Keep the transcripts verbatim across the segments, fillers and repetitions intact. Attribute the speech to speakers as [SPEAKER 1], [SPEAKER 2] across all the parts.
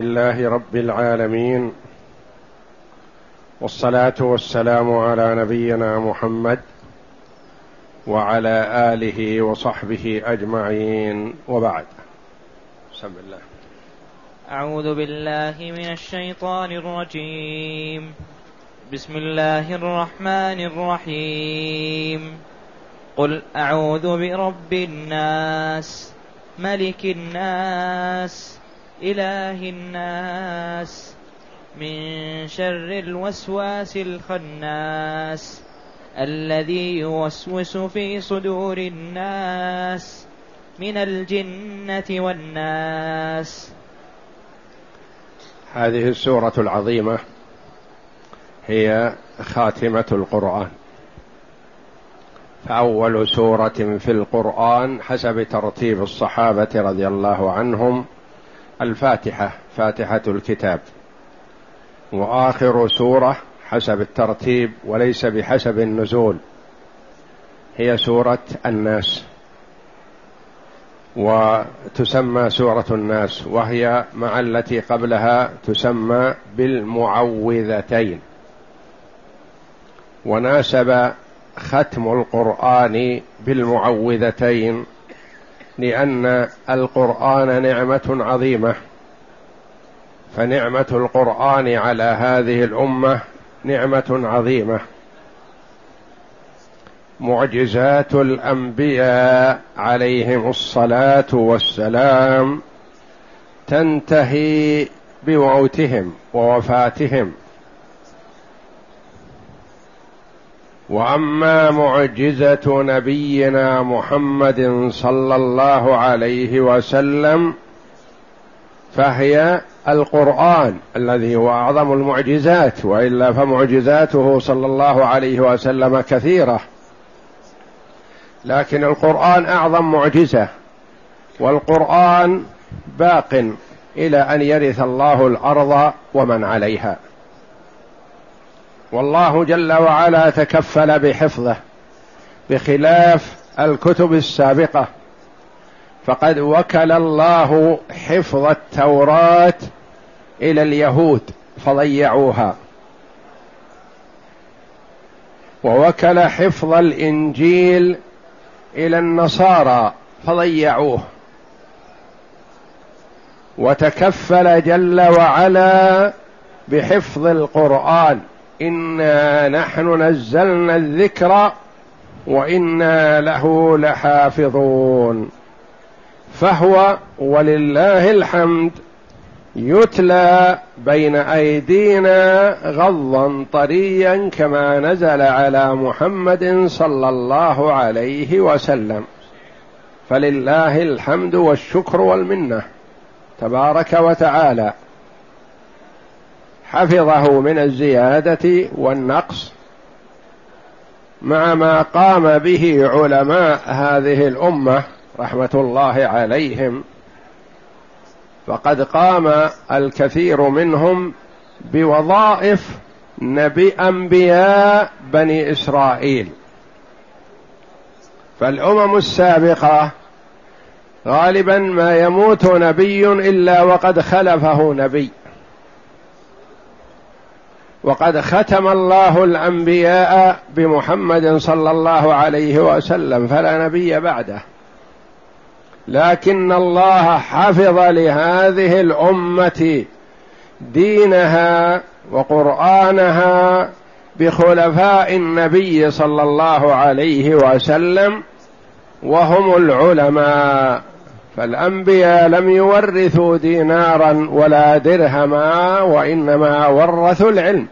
[SPEAKER 1] لله رب العالمين، والصلاة والسلام على نبينا محمد وعلى آله وصحبه أجمعين، وبعد. بسم الله.
[SPEAKER 2] أعوذ بالله من الشيطان الرجيم. بسم الله الرحمن الرحيم. قل أعوذ برب الناس، ملك الناس، إله الناس، من شر الوسواس الخناس، الذي يوسوس في صدور الناس من الجنة والناس.
[SPEAKER 1] هذه السورة العظيمة هي خاتمة القرآن، فأول سورة في القرآن حسب ترتيب الصحابة رضي الله عنهم الفاتحة، فاتحة الكتاب، وآخر سورة حسب الترتيب وليس بحسب النزول هي سورة الناس، وتسمى سورة الناس، وهي مع التي قبلها تسمى بالمعوذتين. وناسب ختم القرآن بالمعوذتين لأن القرآن نعمة عظيمة، فنعمة القرآن على هذه الأمة نعمة عظيمة. معجزات الأنبياء عليهم الصلاة والسلام تنتهي بموتهم ووفاتهم، وأما معجزة نبينا محمد صلى الله عليه وسلم فهي القرآن الذي هو أعظم المعجزات، وإلا فمعجزاته صلى الله عليه وسلم كثيرة، لكن القرآن أعظم معجزة، والقرآن باق إلى أن يرث الله الأرض ومن عليها، والله جل وعلا تكفل بحفظه بخلاف الكتب السابقة، فقد وكل الله حفظ التوراة إلى اليهود فضيعوها، ووكل حفظ الإنجيل إلى النصارى فضيعوه، وتكفل جل وعلا بحفظ القرآن: إنا نحن نزلنا الذكر وإنا له لحافظون. فهو ولله الحمد يتلى بين أيدينا غضا طريا كما نزل على محمد صلى الله عليه وسلم، فلله الحمد والشكر والمنة تبارك وتعالى. حفظه من الزيادة والنقص مع ما قام به علماء هذه الأمة رحمة الله عليهم، فقد قام الكثير منهم بوظائف نبي أنبياء بني إسرائيل. فالأمم السابقة غالبا ما يموت نبي إلا وقد خلفه نبي، وقد ختم الله الأنبياء بمحمد صلى الله عليه وسلم فلا نبي بعده، لكن الله حفظ لهذه الأمة دينها وقرآنها بخلفاء النبي صلى الله عليه وسلم وهم العلماء. فالأنبياء لم يورثوا دينارا ولا درهما، وإنما ورثوا العلم،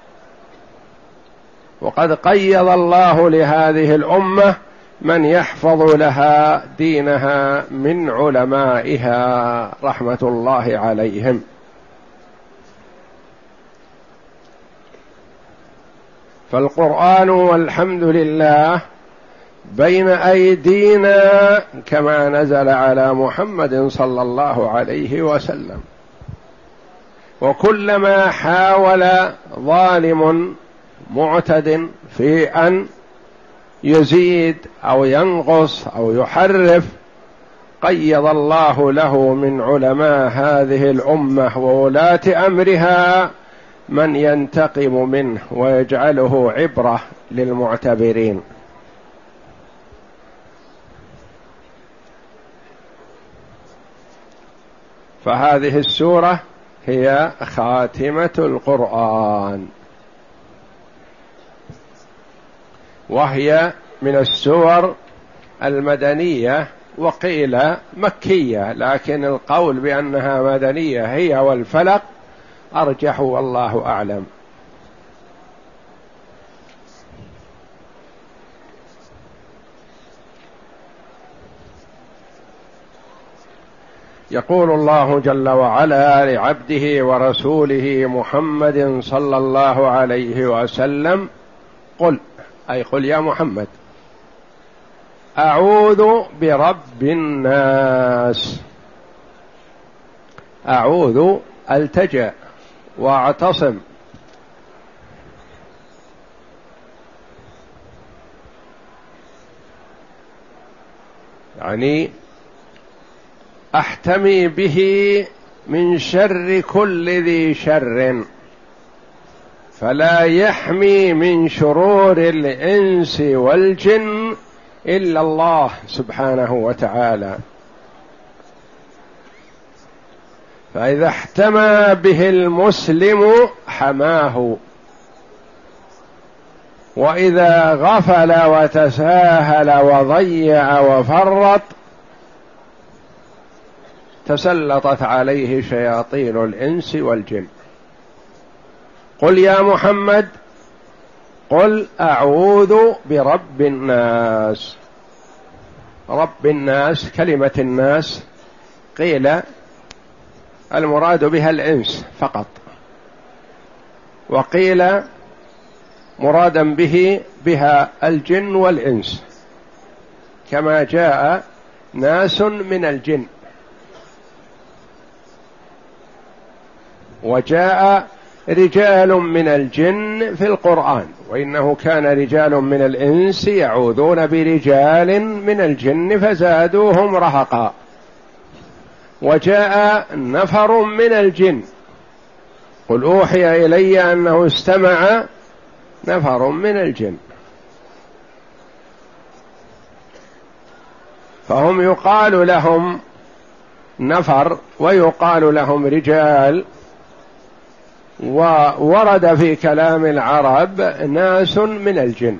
[SPEAKER 1] وقد قيض الله لهذه الأمة من يحفظ لها دينها من علمائها رحمة الله عليهم. فالقرآن والحمد لله بين أيدينا كما نزل على محمد صلى الله عليه وسلم، وكلما حاول ظالم معتد في أن يزيد أو ينقص أو يحرف قيض الله له من علماء هذه الأمة وولاة أمرها من ينتقم منه ويجعله عبرة للمعتبرين. فهذه السورة هي خاتمة القرآن، وهي من السور المدنية، وقيل مكية، لكن القول بأنها مدنية هي والفلق أرجح والله أعلم. يقول الله جل وعلا لعبده ورسوله محمد صلى الله عليه وسلم: قل، أي قل يا محمد، أعوذ برب الناس. أعوذ التجأ واعتصم، يعني أحتمي به من شر كل ذي شر، فلا يحمي من شرور الإنس والجن إلا الله سبحانه وتعالى. فإذا احتمى به المسلم حماه، وإذا غفل وتساهل وضيع وفرط تسلطت عليه شياطين الإنس والجن. قل يا محمد، قل أعوذ برب الناس. رب الناس، كلمة الناس قيل المراد بها الإنس فقط، وقيل مرادا به بها الجن والإنس، كما جاء ناس من الجن، وجاء رجال من الجن في القرآن، وإنه كان رجال من الإنس يعوذون برجال من الجن فزادوهم رهقا. وجاء نفر من الجن، قل أوحي إلي أنه استمع نفر من الجن، فهم يقال لهم نفر ويقال لهم رجال. وورد في كلام العرب ناس من الجن.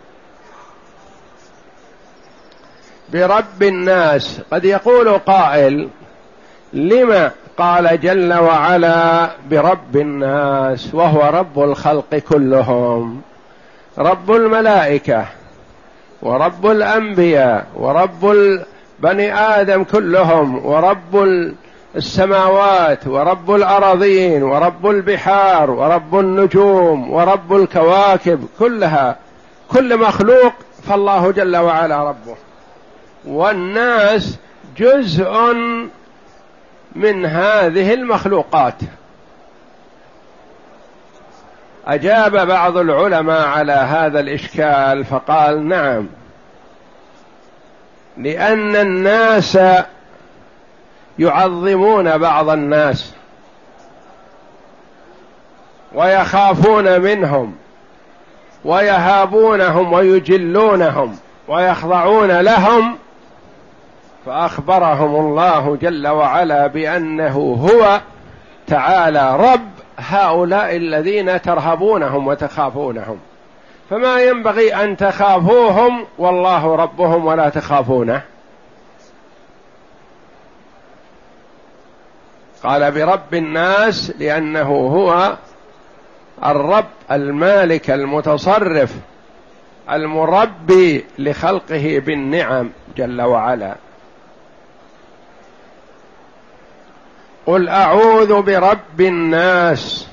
[SPEAKER 1] برب الناس، قد يقول قائل: لما قال جل وعلا برب الناس وهو رب الخلق كلهم؟ رب الملائكة ورب الأنبياء ورب بني آدم كلهم ورب السماوات ورب الأراضين ورب البحار ورب النجوم ورب الكواكب كلها، كل مخلوق فالله جل وعلا ربه، والناس جزء من هذه المخلوقات. أجاب بعض العلماء على هذا الإشكال فقال: نعم، لأن الناس يعظمون بعض الناس ويخافون منهم ويهابونهم ويجلونهم ويخضعون لهم، فأخبرهم الله جل وعلا بأنه هو تعالى رب هؤلاء الذين ترهبونهم وتخافونهم، فما ينبغي أن تخافوهم والله ربهم ولا تخافونه. قال برب الناس لأنه هو الرب المالك المتصرف المربي لخلقه بالنعم جل وعلا. قل أعوذ برب الناس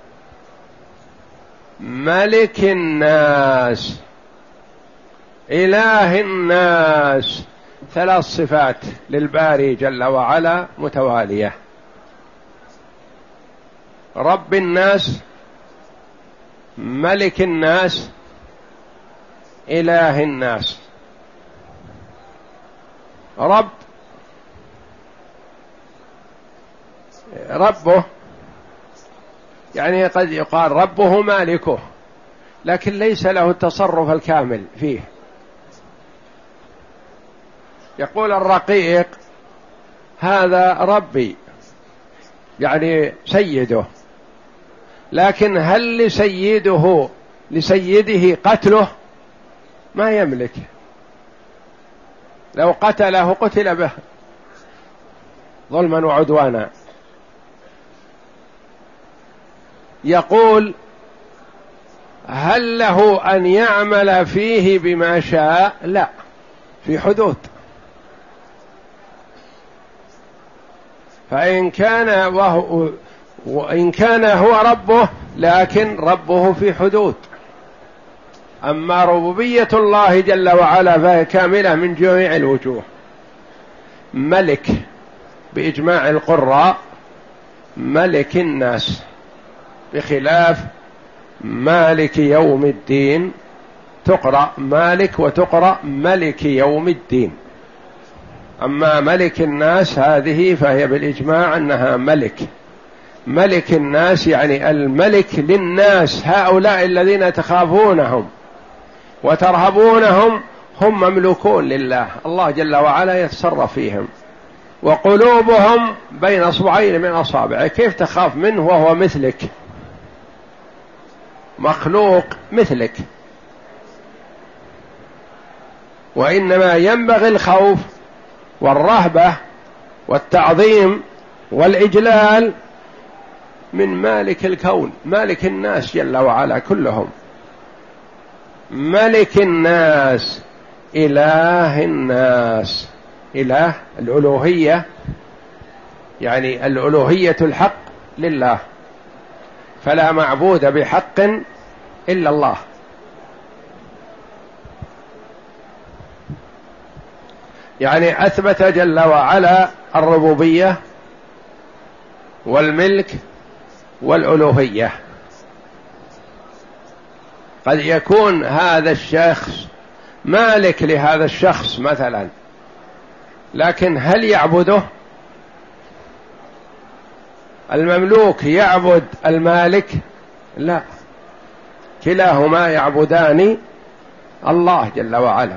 [SPEAKER 1] ملك الناس إله الناس، ثلاث صفات للباري جل وعلا متوالية: رب الناس، ملك الناس، إله الناس. رب ربه يعني قد يقال ربه مالكه، لكن ليس له التصرف الكامل فيه. يقول الرقيق هذا ربي يعني سيده، لكن هل لسيده لسيده قتله؟ ما يملك، لو قتله قتل به ظلما وعدوانا. يقول هل له أن يعمل فيه بما شاء؟ لا، في حدود. فإن كان وهو وإن كان هو ربه، لكن ربه في حدود. أما ربوبية الله جل وعلا فهي كاملة من جميع الوجوه. ملك بإجماع القراء ملك الناس، بخلاف مالك يوم الدين، تقرأ مالك وتقرأ ملك يوم الدين. أما ملك الناس هذه فهي بالإجماع أنها ملك. ملك الناس يعني الملك للناس، هؤلاء الذين تخافونهم وترهبونهم هم مملوكون لله، الله جل وعلا يتصرف فيهم، وقلوبهم بين أصبعين من أصابعه. كيف تخاف منه وهو مثلك، مخلوق مثلك؟ وإنما ينبغي الخوف والرهبة والتعظيم والإجلال من مالك الكون، مالك الناس جل وعلا كلهم، ملك الناس، إله الناس. إله الألوهية يعني الألوهية الحق لله، فلا معبود بحق إلا الله. يعني أثبت جل وعلا الربوبية والملك والألوهية. قد يكون هذا الشخص مالك لهذا الشخص مثلا، لكن هل يعبده؟ المملوك يعبد المالك؟ لا، كلاهما يعبدان الله جل وعلا.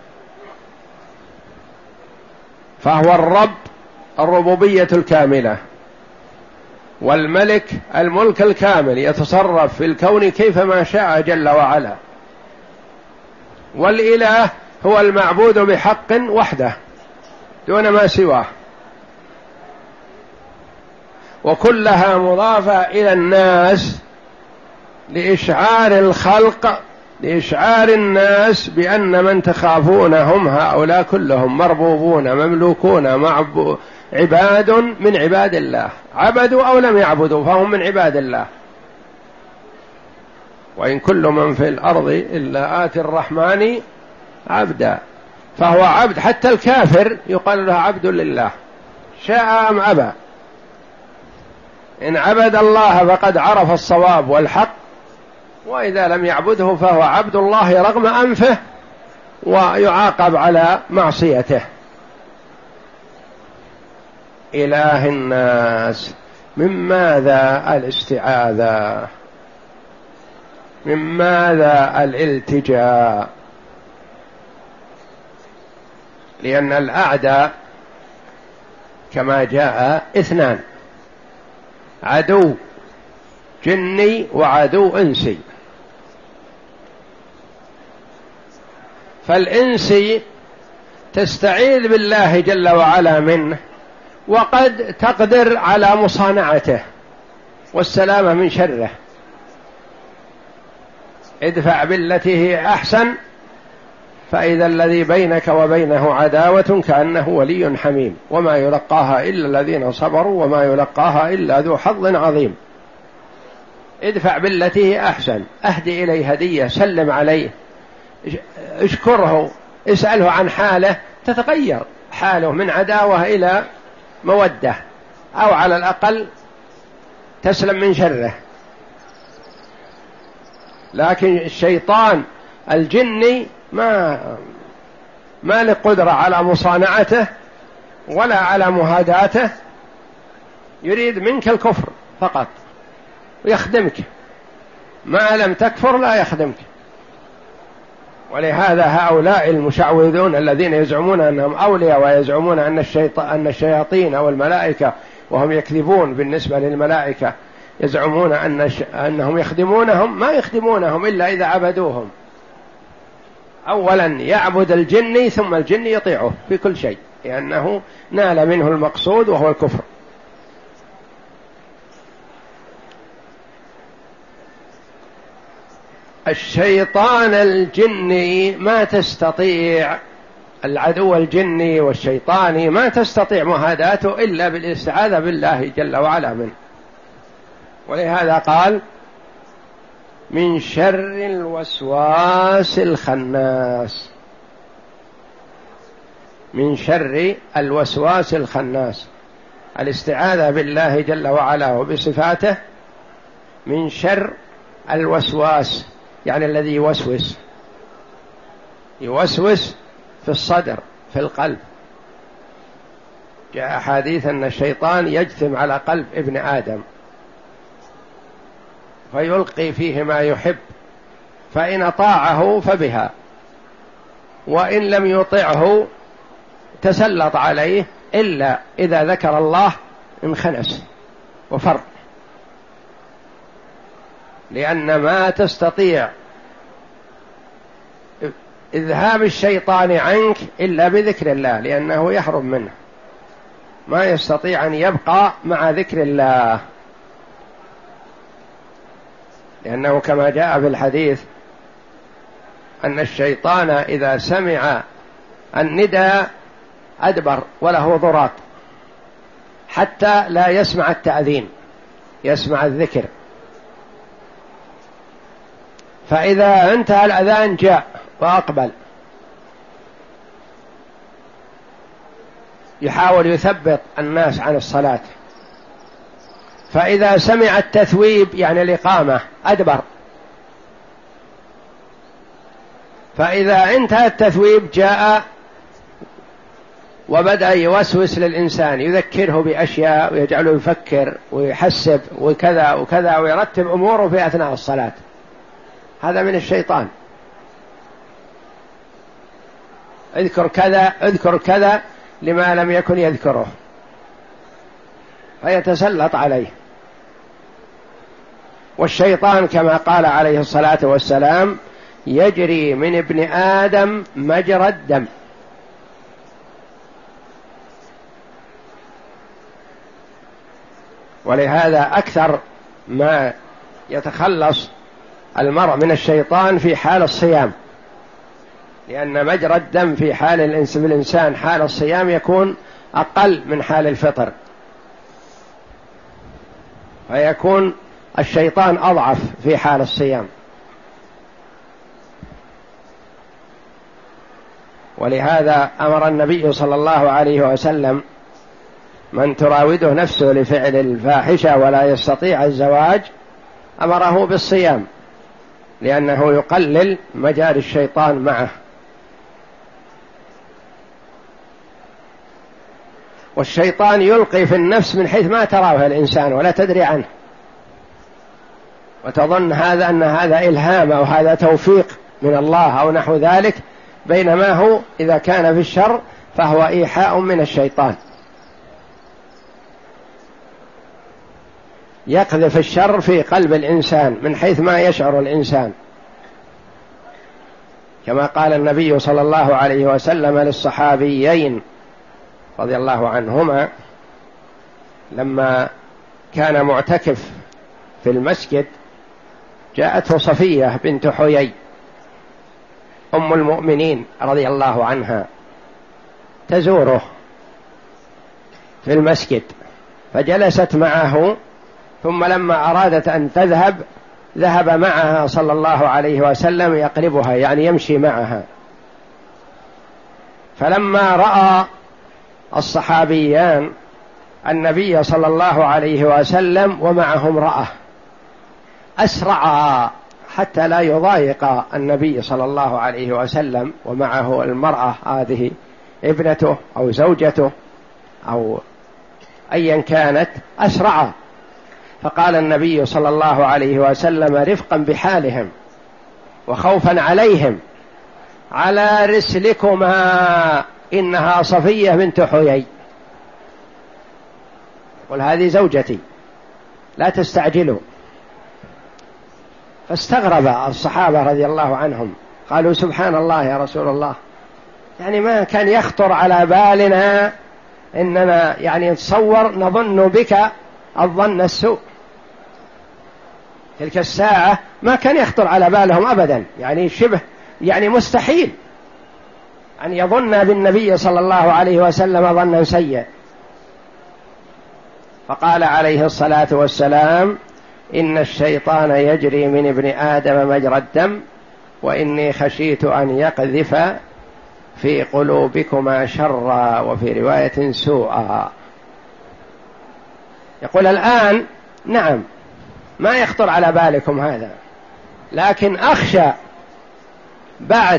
[SPEAKER 1] فهو الرب الربوبية الكاملة، والملك الملك الكامل، يتصرف في الكون كيفما شاء جل وعلا. والإله هو المعبود بحق وحده دون ما سواه، وكلها مضافة إلى الناس لإشعار الخلق، لإشعار الناس بأن من تخافونهم هؤلاء كلهم مربوبون مملوكون معبو عباد من عباد الله، عبدوا أو لم يعبدوا فهم من عباد الله. وإن كل من في الأرض إلا آتي الرحمن عبدا، فهو عبد. حتى الكافر يقال له عبد لله شاء أم أبى. إن عبد الله فقد عرف الصواب والحق، وإذا لم يعبده فهو عبد الله رغم أنفه ويعاقب على معصيته. إله الناس، من ماذا الاستعاذة؟ من ماذا الالتجاء؟ لأن الأعداء كما جاء اثنان، عدو جني وعدو إنسي. فالإنسي تستعيذ بالله جل وعلا منه، وقد تقدر على مصانعته والسلامة من شره. ادفع بالتي هي أحسن فإذا الذي بينك وبينه عداوة كأنه ولي حميم، وما يلقاها إلا الذين صبروا وما يلقاها إلا ذو حظ عظيم. ادفع بالتي هي أحسن، أهدي إليه هدية، سلم عليه، اشكره، اسأله عن حاله، تتغير حاله من عداوة إلى مودة، أو على الأقل تسلم من شره. لكن الشيطان الجني ما ما له قدرة على مصانعته ولا على مهاداته، يريد منك الكفر فقط ويخدمك، ما لم تكفر لا يخدمك. ولهذا هؤلاء المشعوذون الذين يزعمون أنهم أولياء ويزعمون أن الشيطان أن الشياطين أو الملائكة، وهم يكذبون بالنسبة للملائكة، يزعمون أن أنهم يخدمونهم، ما يخدمونهم إلا إذا عبدوهم. أولا يعبد الجن ثم الجن يطيعه في كل شيء، لأنه نال منه المقصود وهو الكفر. الشيطان الجني ما تستطيع، العدو الجني والشيطاني ما تستطيع مهاداته إلا بالاستعاذة بالله جل وعلا منه. ولهذا قال من شر الوسواس الخناس، من شر الوسواس الخناس، الاستعاذة بالله جل وعلا وبصفاته من شر الوسواس، يعني الذي يوسوس يوسوس في الصدر في القلب. جاء حديث أن الشيطان يجثم على قلب ابن آدم فيلقي فيه ما يحب، فإن أطاعه فبها، وإن لم يطعه تسلط عليه، إلا إذا ذكر الله انخنس وفر، لأن ما تستطيع إذهاب الشيطان عنك إلا بذكر الله، لأنه يهرب منه، ما يستطيع أن يبقى مع ذكر الله، لأنه كما جاء في الحديث أن الشيطان إذا سمع الندى أدبر وله ضراط، حتى لا يسمع التأذين، يسمع الذكر. فإذا انتهى الأذان جاء وأقبل يحاول يثبط الناس عن الصلاة، فإذا سمع التثويب يعني الإقامة أدبر، فإذا انتهى التثويب جاء وبدأ يوسوس للإنسان، يذكره بأشياء ويجعله يفكر ويحسب وكذا وكذا ويرتب أموره في أثناء الصلاة. هذا من الشيطان، اذكر كذا اذكر كذا لما لم يكن يذكره، فيتسلط عليه. والشيطان كما قال عليه الصلاة والسلام يجري من ابن آدم مجرى الدم. ولهذا أكثر ما يتخلص المرء من الشيطان في حال الصيام، لأن مجرى الدم في حال الإنسان حال الصيام يكون أقل من حال الفطر، فيكون الشيطان أضعف في حال الصيام. ولهذا أمر النبي صلى الله عليه وسلم من تراوده نفسه لفعل الفاحشة ولا يستطيع الزواج أمره بالصيام، لأنه يقلل مجال الشيطان معه. والشيطان يلقي في النفس من حيث ما تراه الإنسان ولا تدري عنه، وتظن هذا أن هذا إلهام أو هذا توفيق من الله أو نحو ذلك، بينما هو إذا كان في الشر فهو إيحاء من الشيطان، يقذف الشر في قلب الإنسان من حيث ما يشعر الإنسان، كما قال النبي صلى الله عليه وسلم للصحابيين رضي الله عنهما لما كان معتكف في المسجد، جاءته صفية بنت حيي أم المؤمنين رضي الله عنها تزوره في المسجد، فجلست معه، ثم لما أرادت أن تذهب ذهب معها صلى الله عليه وسلم يقلبها، يعني يمشي معها. فلما رأى الصحابيان النبي صلى الله عليه وسلم ومعه امرأة أسرعا حتى لا يضايق النبي صلى الله عليه وسلم ومعه المرأة هذه ابنته أو زوجته أو أيا كانت أسرع. فقال النبي صلى الله عليه وسلم رفقا بحالهم وخوفا عليهم: على رسلكما إنها صفية بنت حيي. قل هذه زوجتي لا تستعجلوا. فاستغرب الصحابة رضي الله عنهم، قالوا سبحان الله يا رسول الله، يعني ما كان يخطر على بالنا إننا يعني نتصور نظن بك الظن السوء. تلك الساعة ما كان يخطر على بالهم أبدا، يعني شبه يعني مستحيل أن يظن بالنبي صلى الله عليه وسلم ظنا سيئا. فقال عليه الصلاة والسلام: إن الشيطان يجري من ابن آدم مجرى الدم، وإني خشيت أن يقذف في قلوبكما شرا، وفي رواية سوءا. يقول الآن نعم ما يخطر على بالكم هذا، لكن أخشى بعد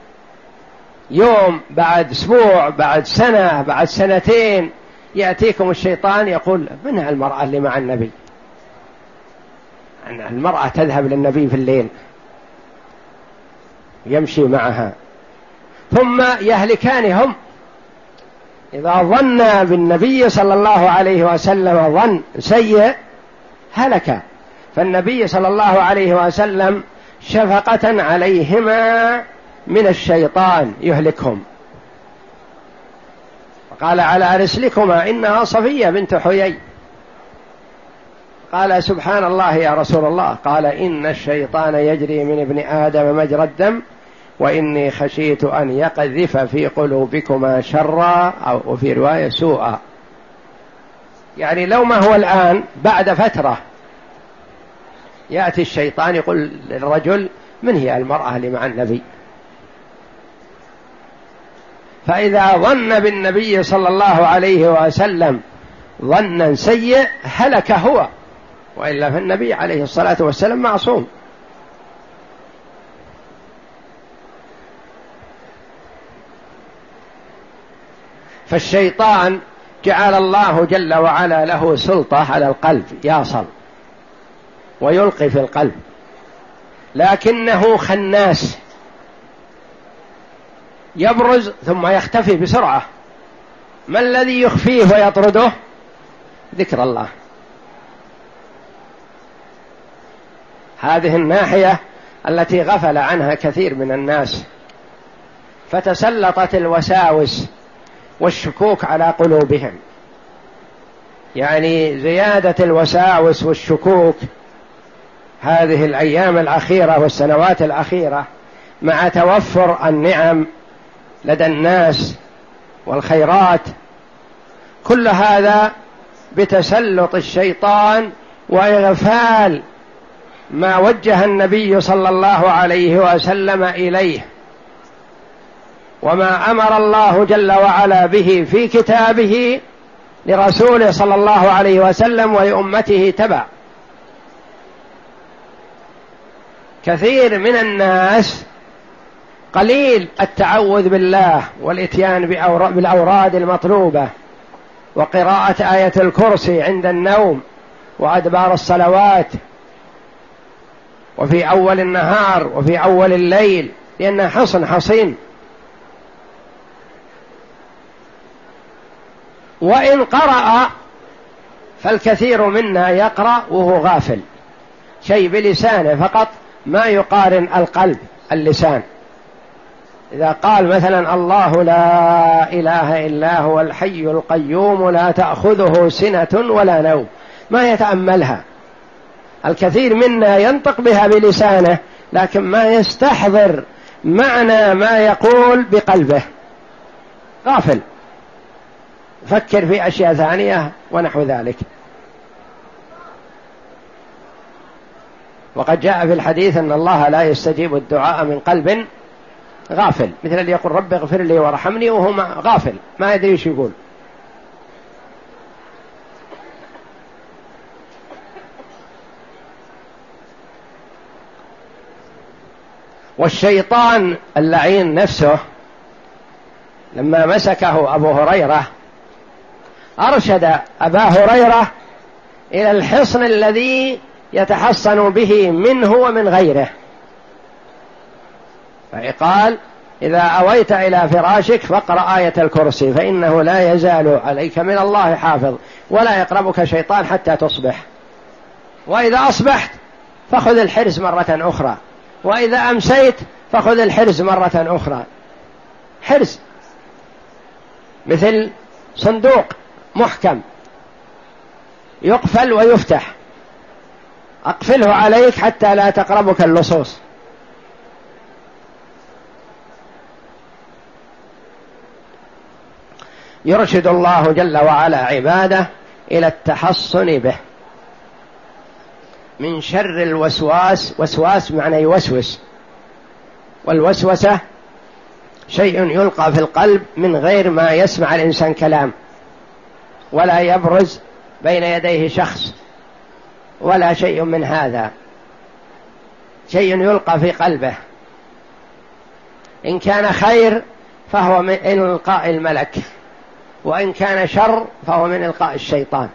[SPEAKER 1] يوم، بعد أسبوع، بعد سنة، بعد سنتين يأتيكم الشيطان يقول: من المرأة اللي مع النبي؟ أن المرأة تذهب للنبي في الليل يمشي معها، ثم يهلكان هم. إذا ظن بالنبي صلى الله عليه وسلم ظن سيء هلك. فالنبي صلى الله عليه وسلم شفقة عليهما من الشيطان يهلكهم، قال: على رسلكما إنها صفية بنت حيي. قال: سبحان الله يا رسول الله. قال: إن الشيطان يجري من ابن آدم مجرى الدم، وإني خشيت أن يقذف في قلوبكما شرا، أو وفي رواية سوءا. يعني لو ما هو الآن بعد فترة يأتي الشيطان يقول للرجل: من هي المرأة اللي مع النبي؟ فإذا ظن بالنبي صلى الله عليه وسلم ظنا سيء هلك هو، وإلا فالنبي عليه الصلاة والسلام معصوم. فالشيطان جعل الله جل وعلا له سلطة على القلب، يصل ويلقي في القلب، لكنه خناس، يبرز ثم يختفي بسرعة. ما الذي يخفيه ويطرده؟ ذكر الله. هذه الناحية التي غفل عنها كثير من الناس، فتسلطت الوساوس والشكوك على قلوبهم. يعني زيادة الوساوس والشكوك هذه الأيام الأخيرة والسنوات الأخيرة، مع توفر النعم لدى الناس والخيرات، كل هذا بتسلط الشيطان وإغفال ما وجه النبي صلى الله عليه وسلم إليه، وما أمر الله جل وعلا به في كتابه لرسوله صلى الله عليه وسلم ولأمته تبع. كثير من الناس قليل التعوذ بالله والإتيان بالأوراد المطلوبة وقراءة آية الكرسي عند النوم وأدبار الصلوات وفي أول النهار وفي أول الليل، لأنها حصن حصين. وإن قرأ فالكثير منا يقرأ وهو غافل، شيء بلسانه فقط، ما يقارن القلب اللسان. إذا قال مثلا: الله لا إله إلا هو الحي القيوم لا تأخذه سنة ولا نوم، ما يتأملها. الكثير منا ينطق بها بلسانه لكن ما يستحضر معنى ما يقول بقلبه، غافل، فكر في أشياء ثانية ونحو ذلك. وقد جاء في الحديث أن الله لا يستجيب الدعاء من قلب غافل، مثل اللي يقول: رب اغفر لي وارحمني، وهو غافل ما يدري ايش يقول. والشيطان اللعين نفسه لما مسكه أبو هريرة
[SPEAKER 3] أرشد أبا هريرة إلى الحصن الذي يتحصن به منه ومن غيره، فقال: إذا أويت إلى فراشك فاقرأ آية الكرسي فإنه لا يزال عليك من الله حافظ ولا يقربك شيطان حتى تصبح، وإذا أصبحت فخذ الحرز مرة أخرى، وإذا أمسيت فخذ الحرز مرة أخرى. حرز مثل صندوق محكم يقفل ويفتح، أقفله عليك حتى لا تقربك اللصوص. يرشد الله جل وعلا عباده إلى التحصن به من شر الوسواس. وسواس معنى يوسوس، والوسوسة شيء يلقى في القلب من غير ما يسمع الإنسان كلام، ولا يبرز بين يديه شخص ولا شيء من هذا، شيء يلقى في قلبه. إن كان خير فهو من إلقاء الملك، وإن كان شر فهو من إلقاء الشيطان.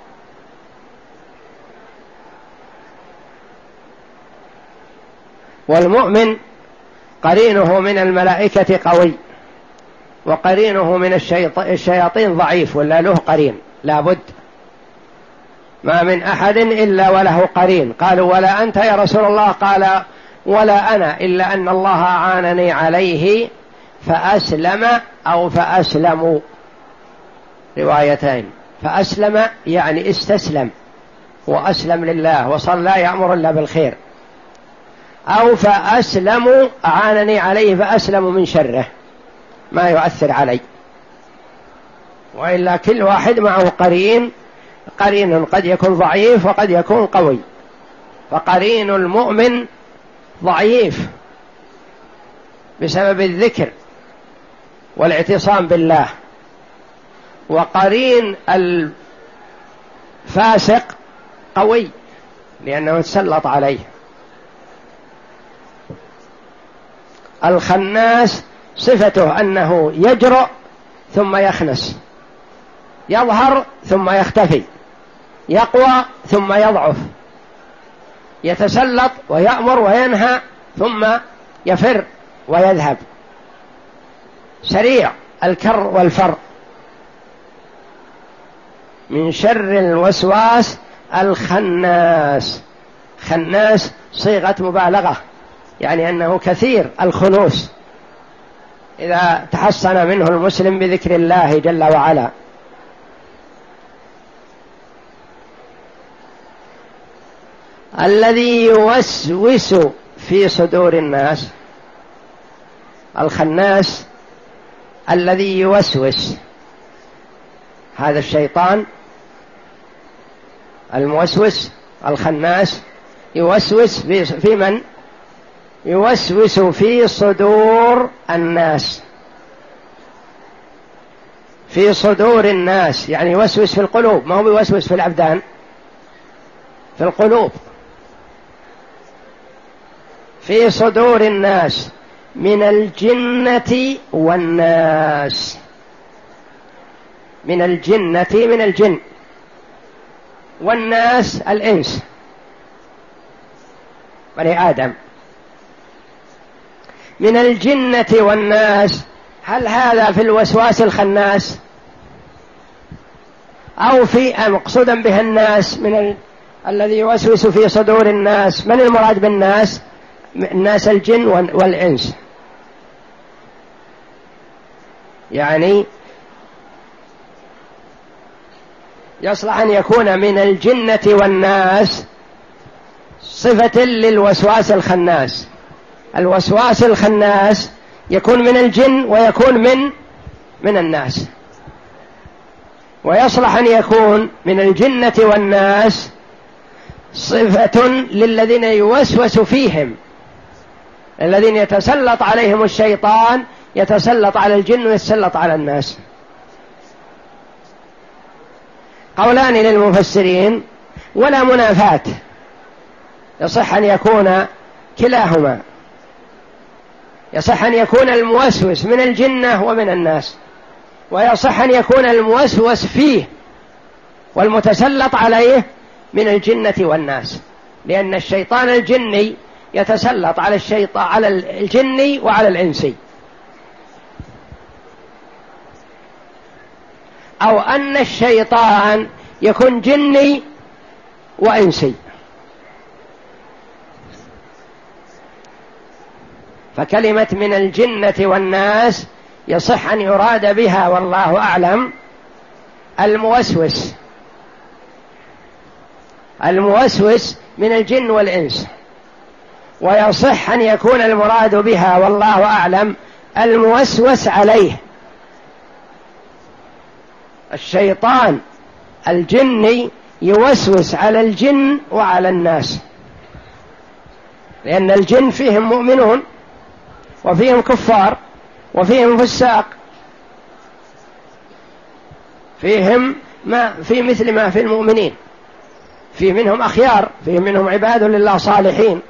[SPEAKER 3] والمؤمن قرينه من الملائكة قوي، وقرينه من الشياطين ضعيف، ولا له قرين لا بد. ما من أحد إلا وله قرين. قالوا: ولا أنت يا رسول الله؟ قال: ولا أنا، إلا أن الله أعانني عليه فأسلم أو فأسلموا، روايتين. فأسلم يعني استسلم وأسلم لله وصار لا يأمر إلا بالخير، أو فأسلموا أعانني عليه فأسلموا من شره ما يؤثر علي. وإلا كل واحد معه قرين، قرين قد يكون ضعيف وقد يكون قوي. فقرين المؤمن ضعيف بسبب الذكر والاعتصام بالله، وقرين الفاسق قوي لأنه تسلط عليه. الخناس صفته أنه يجرؤ ثم يخنس، يظهر ثم يختفي، يقوى ثم يضعف، يتسلط ويأمر وينهى ثم يفر ويذهب، سريع الكر والفر. من شر الوسواس الخناس. خناس صيغة مبالغة، يعني أنه كثير الخنوس إذا تحصن منه المسلم بذكر الله جل وعلا. الذي يوسوس في صدور الناس. الخناس الذي يوسوس، هذا الشيطان الموسوس الخناس يوسوس في من؟ يوسوس في صدور الناس. في صدور الناس يعني يوسوس في القلوب، ما هو يوسوس في الأبدان، في القلوب. في صدور الناس من الجنة والناس. من الجنة من الجن، والناس الإنس بني آدم. من الجنة والناس، هل هذا في الوسواس الخناس أو في مقصودا به الناس؟ من ال... الذي يوسوس في صدور الناس، من المراد بالناس؟ الناس الجن والإنس. يعني يصلح أن يكون من الجنة والناس صفة للوسواس الخناس. الوسواس الخناس يكون من الجن ويكون من من الناس، ويصلح أن يكون من الجنة والناس صفة للذين يوسوس فيهم، الذين يتسلط عليهم الشيطان، يتسلط على الجن ويتسلط على الناس. قولان للمفسرين ولا منافاة، يصح أن يكون كلاهما، يصح أن يكون الموسوس من الجنة ومن الناس، ويصح أن يكون الموسوس فيه والمتسلط عليه من الجنة والناس، لأن الشيطان الجني يتسلط على الشيطان على الجني وعلى الإنسي. أو أن الشيطان يكون جني وإنسي، فكلمة من الجنة والناس يصح أن يراد بها والله أعلم الموسوس، الموسوس من الجن والإنس، ويصح أن يكون المراد بها والله أعلم الموسوس عليه، الشيطان الجني يوسوس على الجن وعلى الناس، لأن الجن فيهم مؤمنون وفيهم كفار وفيهم فساق، فيهم ما في مثل ما في المؤمنين، في منهم أخيار، في منهم عباد لله صالحين.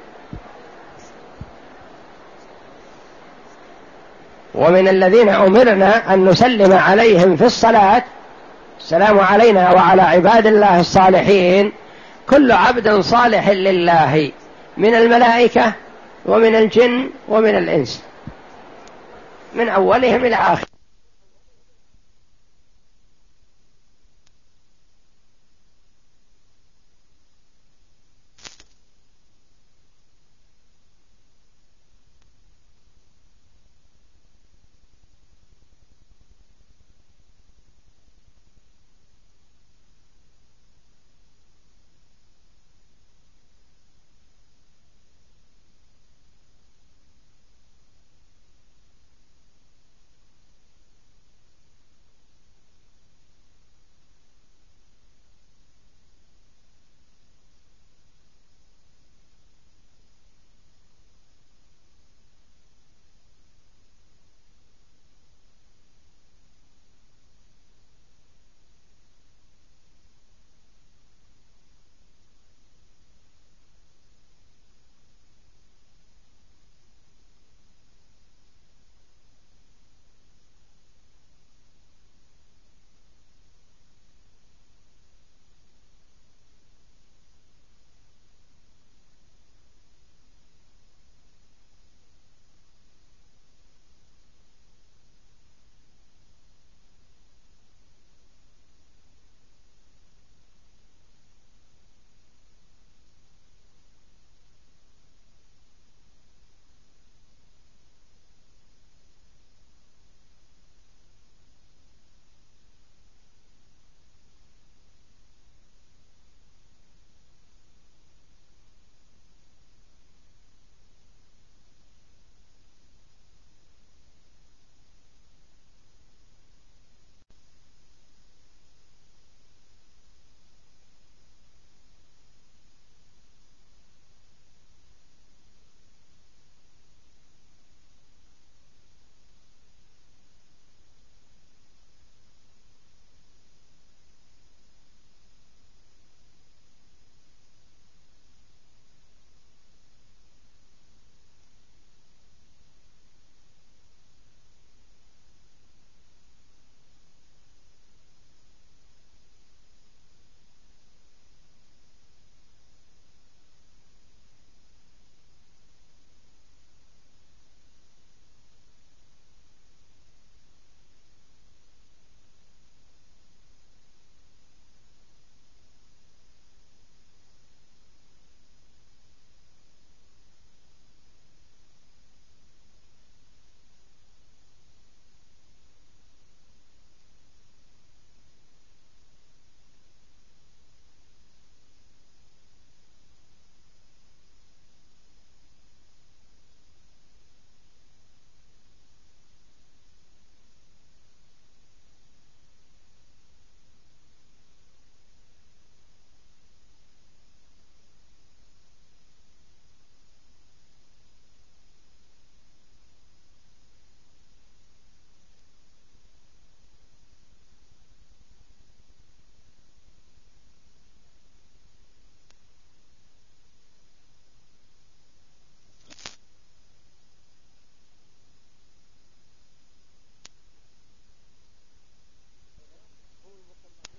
[SPEAKER 3] ومن الذين أمرنا أن نسلم عليهم في الصلاة السلام علينا وعلى عباد الله الصالحين كل عبد صالح لله من الملائكة ومن الجن ومن الإنس، من أولهم إلى آخر.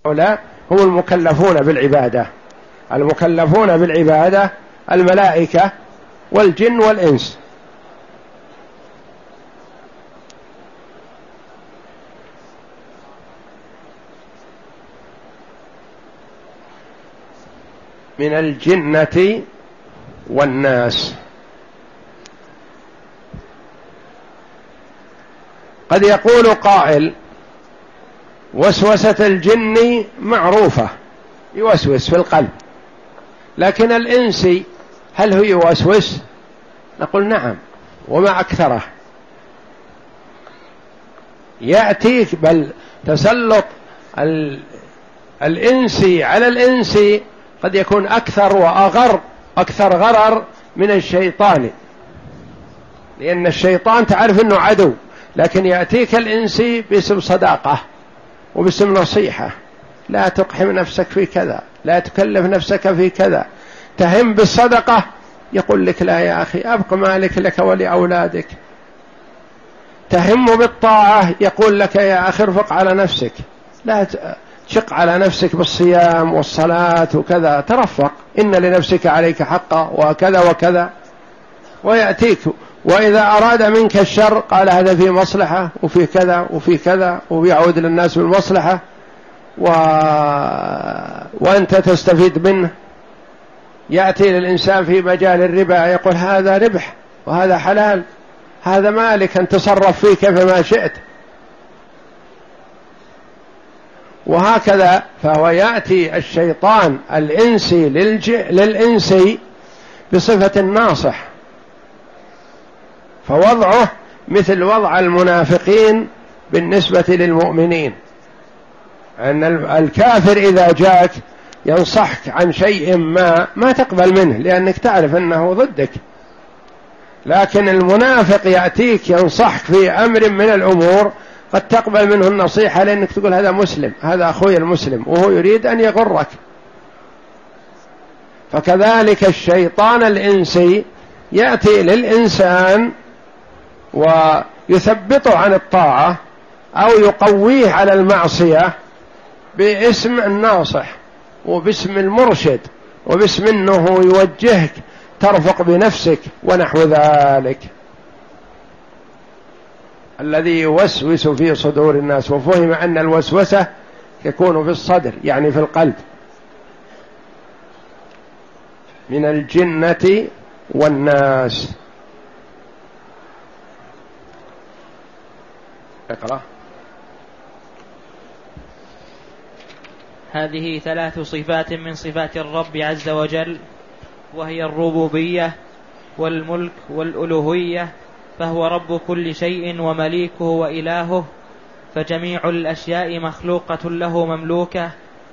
[SPEAKER 1] هؤلاء هم المكلفون بالعبادة. المكلفون بالعبادة الملائكة والجن والإنس. من الجنة والناس. قد يقول قائل: وسوسة الجن معروفة، يوسوس في القلب، لكن الإنس هل هو يوسوس؟ نقول نعم، وما أكثره. يأتيك بل تسلط الإنس على الإنس قد يكون أكثر وأغر أكثر غرر من الشيطان، لأن الشيطان تعرف أنه عدو، لكن يأتيك الإنس باسم صداقة وباسم نصيحة: لا تقحم نفسك في كذا، لا تكلف نفسك في كذا. تهم بالصدقة يقول لك: لا يا أخي، أبق مالك لك ولأولادك. تهم بالطاعة يقول لك: يا أخي ارفق على نفسك، لا تشق على نفسك بالصيام والصلاة وكذا، ترفق، إن لنفسك عليك حقا وكذا وكذا. ويأتيك وإذا أراد منك الشر قال: هذا في مصلحة وفي كذا وفي كذا، ويعود للناس بالمصلحة و... وأنت تستفيد منه. يأتي للإنسان في مجال الربا يقول: هذا ربح وهذا حلال، هذا مالك أن تصرف فيه كيفما شئت، وهكذا. فهو يأتي الشيطان الإنسي للج... للإنسي بصفة الناصح، فوضعه مثل وضع المنافقين بالنسبة للمؤمنين، أن الكافر إذا جاءك ينصحك عن شيء ما ما تقبل منه لأنك تعرف أنه ضدك، لكن المنافق يأتيك ينصحك في أمر من الأمور قد تقبل منه النصيحة، لأنك تقول: هذا مسلم، هذا أخوي المسلم، وهو يريد أن يغرك. فكذلك الشيطان الإنسي يأتي للإنسان ويثبطه عن الطاعة أو يقويه على المعصية باسم الناصح وباسم المرشد وباسم أنه يوجهك ترفق بنفسك ونحو ذلك، الذي يوسوس في صدور الناس. وفهم أن الوسوسة يكون في الصدر، يعني في القلب. من الجنة والناس. اقرأ.
[SPEAKER 2] هذه ثلاث صفات من صفات الرب عز وجل، وهي الربوبية والملك والألوهية، فهو رب كل شيء ومليكه وإلهه، فجميع الأشياء مخلوقة له مملوكة.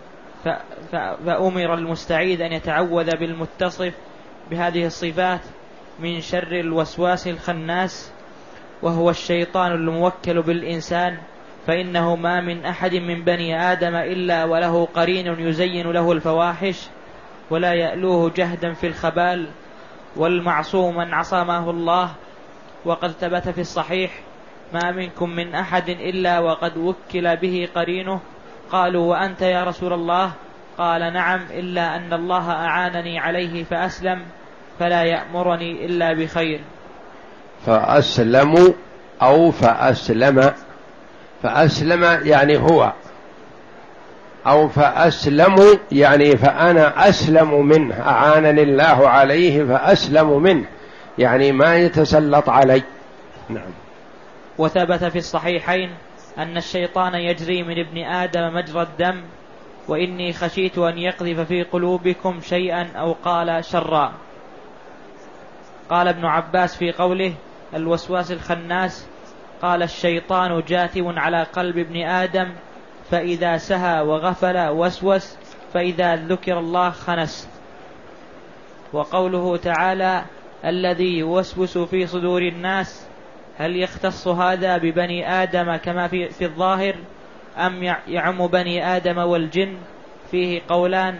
[SPEAKER 2] فأمر المستعيذ أن يتعوذ بالمتصف بهذه الصفات من شر الوسواس الخناس، وهو الشيطان الموكل بالإنسان، فإنه ما من أحد من بني آدم إلا وله قرين يزين له الفواحش ولا يألوه جهدا في الخبال، والمعصوم من عصمه الله. وقد ثبت في الصحيح: ما منكم من أحد إلا وقد وكل به قرينه. قالوا: وأنت يا رسول الله؟ قال: نعم، إلا أن الله أعانني عليه فأسلم، فلا يأمرني إلا بخير.
[SPEAKER 1] فأسلم أو فأسلم. فأسلم يعني هو، أو فأسلم يعني فأنا أسلم منه، أعانني الله عليه فأسلم منه، يعني ما يتسلط علي. نعم.
[SPEAKER 2] وثبت في الصحيحين أن الشيطان يجري من ابن آدم مجرى الدم، وإني خشيت أن يقذف في قلوبكم شيئا أو قال شرا. قال ابن عباس في قوله الوسواس الخناس: قال: الشيطان جاثم على قلب ابن آدم، فإذا سهى وغفل وسوس، فإذا ذكر الله خنس. وقوله تعالى: الذي يوسوس في صدور الناس، هل يختص هذا ببني آدم كما في, في الظاهر، أم يعم بني آدم والجن؟ فيه قولان،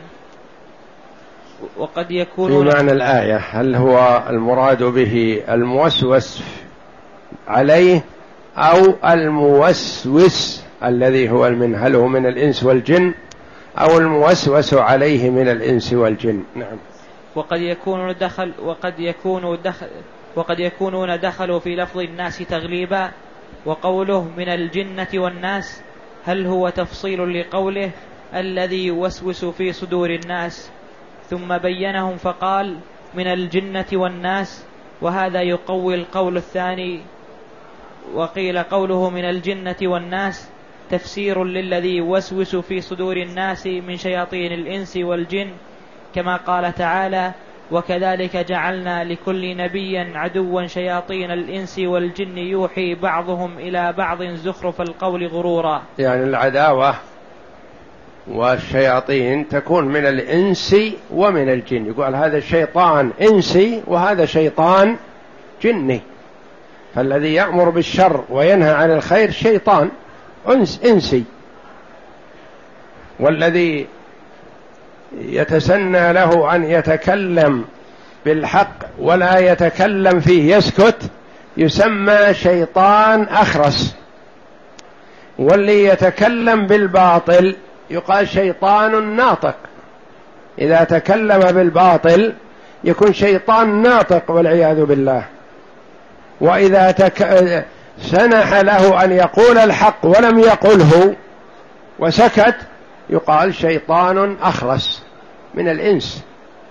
[SPEAKER 2] وقد يكون
[SPEAKER 1] في معنى الآية هل هو المراد به الموسوس عليه أو الموسوس الذي هو من هل هو من الإنس والجن، أو الموسوس عليه من الإنس والجن. نعم.
[SPEAKER 2] وقد يكون دخل وقد يكون دخل وقد يكونون دخلوا في لفظ الناس تغليبا، وقوله من الجنة والناس هل هو تفصيل لقوله الذي يوسوس في صدور الناس، ثم بينهم فقال من الجنة والناس، وهذا يقوي القول الثاني. وقيل قوله من الجنة والناس تفسير للذي يوسوس في صدور الناس من شياطين الإنس والجن، كما قال تعالى وكذلك جعلنا لكل نبي عدوا شياطين الإنس والجن يوحي بعضهم إلى بعض زخرف القول غرورا.
[SPEAKER 1] يعني العداوة والشياطين تكون من الإنس ومن الجن، يقول هذا شيطان إنسي وهذا شيطان جني، فالذي يأمر بالشر وينهى عن الخير شيطان أنس إنسي، والذي يتسنى له أن يتكلم بالحق ولا يتكلم فيه يسكت يسمى شيطان أخرس، واللي يتكلم بالباطل يقال شيطان ناطق، إذا تكلم بالباطل يكون شيطان ناطق والعياذ بالله. وإذا تك... سنح له أن يقول الحق ولم يقله وسكت يقال شيطان أخرس من الإنس.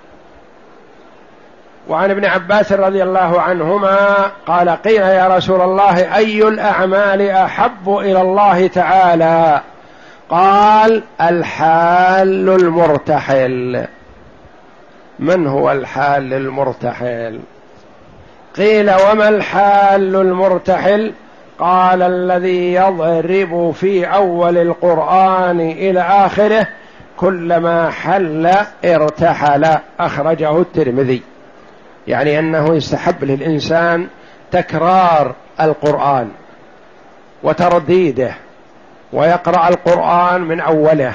[SPEAKER 1] وعن ابن عباس رضي الله عنهما قال قيل يا رسول الله أي الأعمال أحب إلى الله تعالى؟ قال الحال المرتحل. من هو الحال المرتحل؟ قيل وما الحال المرتحل؟ قال الذي يضرب في أول القرآن إلى آخره كلما حل ارتحل، أخرجه الترمذي. يعني أنه يستحب للإنسان تكرار القرآن وترديده، ويقرأ القرآن من أوله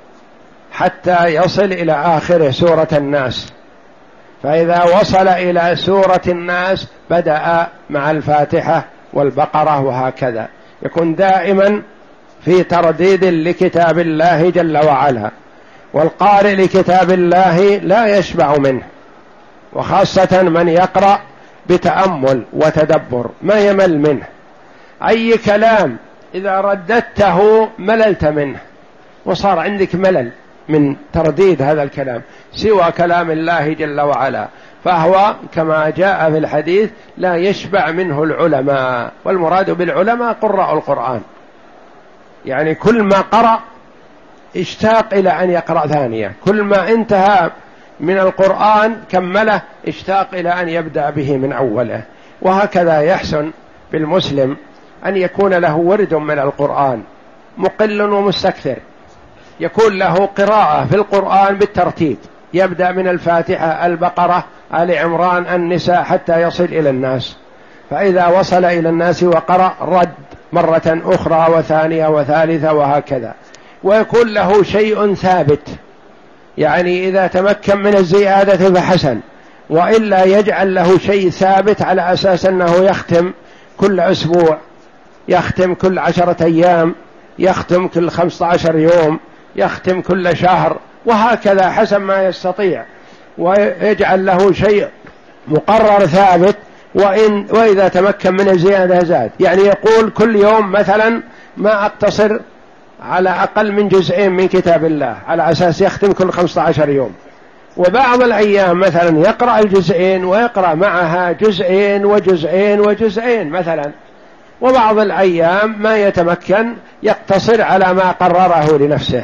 [SPEAKER 1] حتى يصل إلى آخره سورة الناس، فإذا وصل إلى سورة الناس بدأ مع الفاتحة والبقرة، وهكذا يكون دائما في ترديد لكتاب الله جل وعلا. والقارئ لكتاب الله لا يشبع منه، وخاصة من يقرأ بتأمل وتدبر ما يمل منه. أي كلام إذا رددته مللت منه وصار عندك ملل من ترديد هذا الكلام سوى كلام الله جل وعلا، فهو كما جاء في الحديث لا يشبع منه العلماء، والمراد بالعلماء قراء القرآن، يعني كل ما قرأ اشتاق إلى أن يقرأ ثانية، كل ما انتهى من القرآن كمله اشتاق إلى أن يبدأ به من أوله. وهكذا يحسن بالمسلم أن يكون له ورد من القرآن مقل ومستكثر، يكون له قراءة في القرآن بالترتيب، يبدأ من الفاتحة البقرة آل عمران النساء حتى يصل إلى الناس، فإذا وصل إلى الناس وقرأ رد مرة أخرى وثانية وثالثة وهكذا. ويكون له شيء ثابت، يعني إذا تمكن من الزيادة فحسن، وإلا يجعل له شيء ثابت على أساس أنه يختم كل أسبوع، يختم كل عشرة أيام، يختم كل خمسة عشر يوم، يختم كل شهر، وهكذا حسب ما يستطيع، ويجعل له شيء مقرر ثابت. وإن وإذا تمكن من الزيادة زاد، يعني يقول كل يوم مثلا ما أقتصر على أقل من جزئين من كتاب الله، على أساس يختم كل خمسة عشر يوم. وبعض الأيام مثلا يقرأ الجزئين ويقرأ معها جزئين وجزئين وجزئين مثلا، وبعض الأيام ما يتمكن يقتصر على ما قرره لنفسه.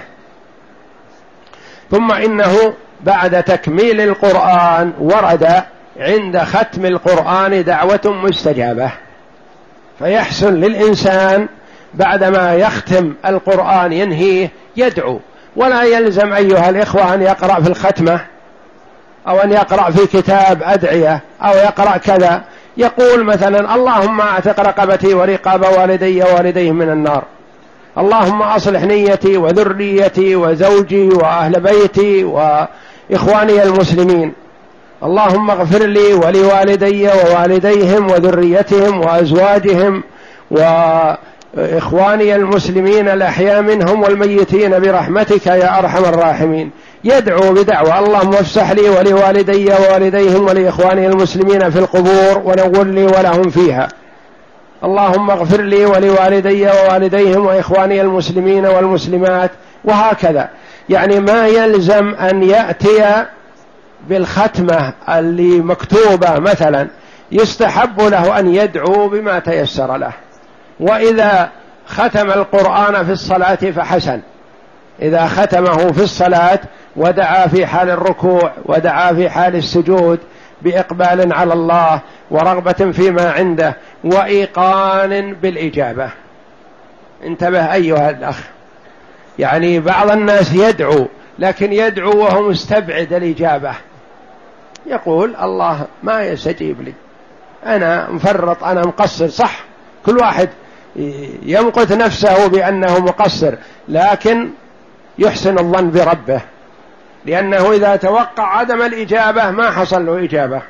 [SPEAKER 1] ثم إنه بعد تكميل القرآن ورد عند ختم القرآن دعوة مستجابة، فيحسن للإنسان بعدما يختم القرآن ينهيه يدعو، ولا يلزم أيها الإخوة أن يقرأ في الختمة أو أن يقرأ في كتاب أدعية أو يقرأ كذا، يقول مثلا اللهم أعتق رقبتي ورقاب والدي ووالديهم من النار، اللهم أصلح نيتي وذريتي وزوجي وأهل بيتي وإخواني المسلمين، اللهم اغفر لي ولوالدي ووالديهم وذريتهم وأزواجهم إخواني المسلمين الأحياء منهم والميتين برحمتك يا أرحم الراحمين، يدعو بدعوة اللهم افسح لي ولوالدي ووالديهم ولإخواني المسلمين في القبور ونور لي ولهم فيها، اللهم اغفر لي ولوالدي ووالديهم وإخواني المسلمين والمسلمات، وهكذا. يعني ما يلزم أن يأتي بالختمة اللي مكتوبة مثلا، يستحب له أن يدعو بما تيسر له. وإذا ختم القرآن في الصلاة فحسن، إذا ختمه في الصلاة ودعا في حال الركوع ودعا في حال السجود بإقبال على الله ورغبة فيما عنده وإيقان بالإجابة. انتبه أيها الأخ، يعني بعض الناس يدعو لكن يدعو وهو مستبعد الإجابة، يقول الله ما يستجيب لي، أنا مفرط، أنا مقصر. صح، كل واحد يمقت نفسه بأنه مقصر، لكن يحسن الظن بربه، لأنه إذا توقع عدم الإجابة ما حصل له إجابة،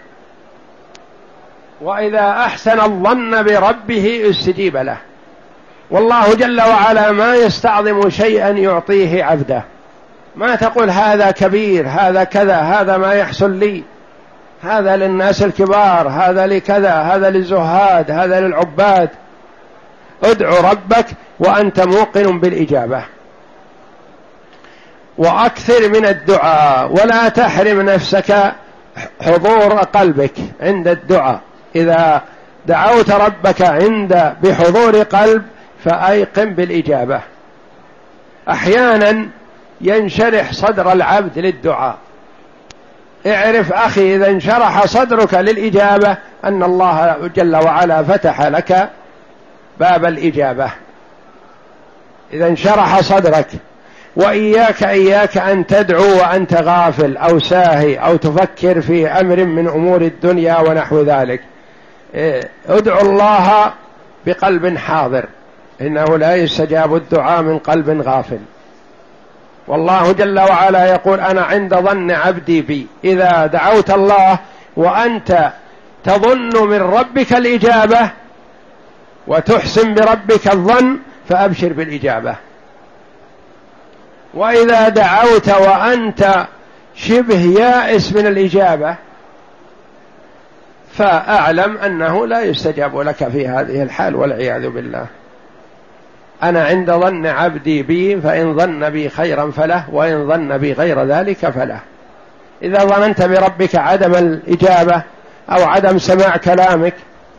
[SPEAKER 1] وإذا أحسن الظن بربه استجيب له. والله جل وعلا ما يستعظم شيئا يعطيه عبده، ما تقول هذا كبير، هذا كذا، هذا ما يحصل لي، هذا للناس الكبار، هذا لكذا، هذا للزهاد، هذا للعباد. ادعو ربك وأنت موقن بالإجابة، وأكثر من الدعاء، ولا تحرم نفسك حضور قلبك عند الدعاء. إذا دعوت ربك عند بحضور قلب فأيقن بالإجابة. أحيانا ينشرح صدر العبد للدعاء، اعرف أخي إذا انشرح صدرك للإجابة أن الله جل وعلا فتح لك باب الإجابة، إذا انشرح صدرك. وإياك إياك أن تدعو وأنت غافل أو ساهي أو تفكر في أمر من أمور الدنيا ونحو ذلك. ادعو الله بقلب حاضر، إنه لا يستجاب الدعاء من قلب غافل. والله جل وعلا يقول أنا عند ظن عبدي بي. إذا دعوت الله وأنت تظن من ربك الإجابة وتحسن بربك الظن فأبشر بالإجابة. وإذا دعوت وأنت شبه يائس من الإجابة فأعلم أنه لا يستجاب لك في هذه الحال والعياذ بالله. أنا عند ظن عبدي بي فإن ظن بي خيرا فله وإن ظن بي غير ذلك فله. إذا ظننت بربك عدم الإجابة أو عدم سماع كلامك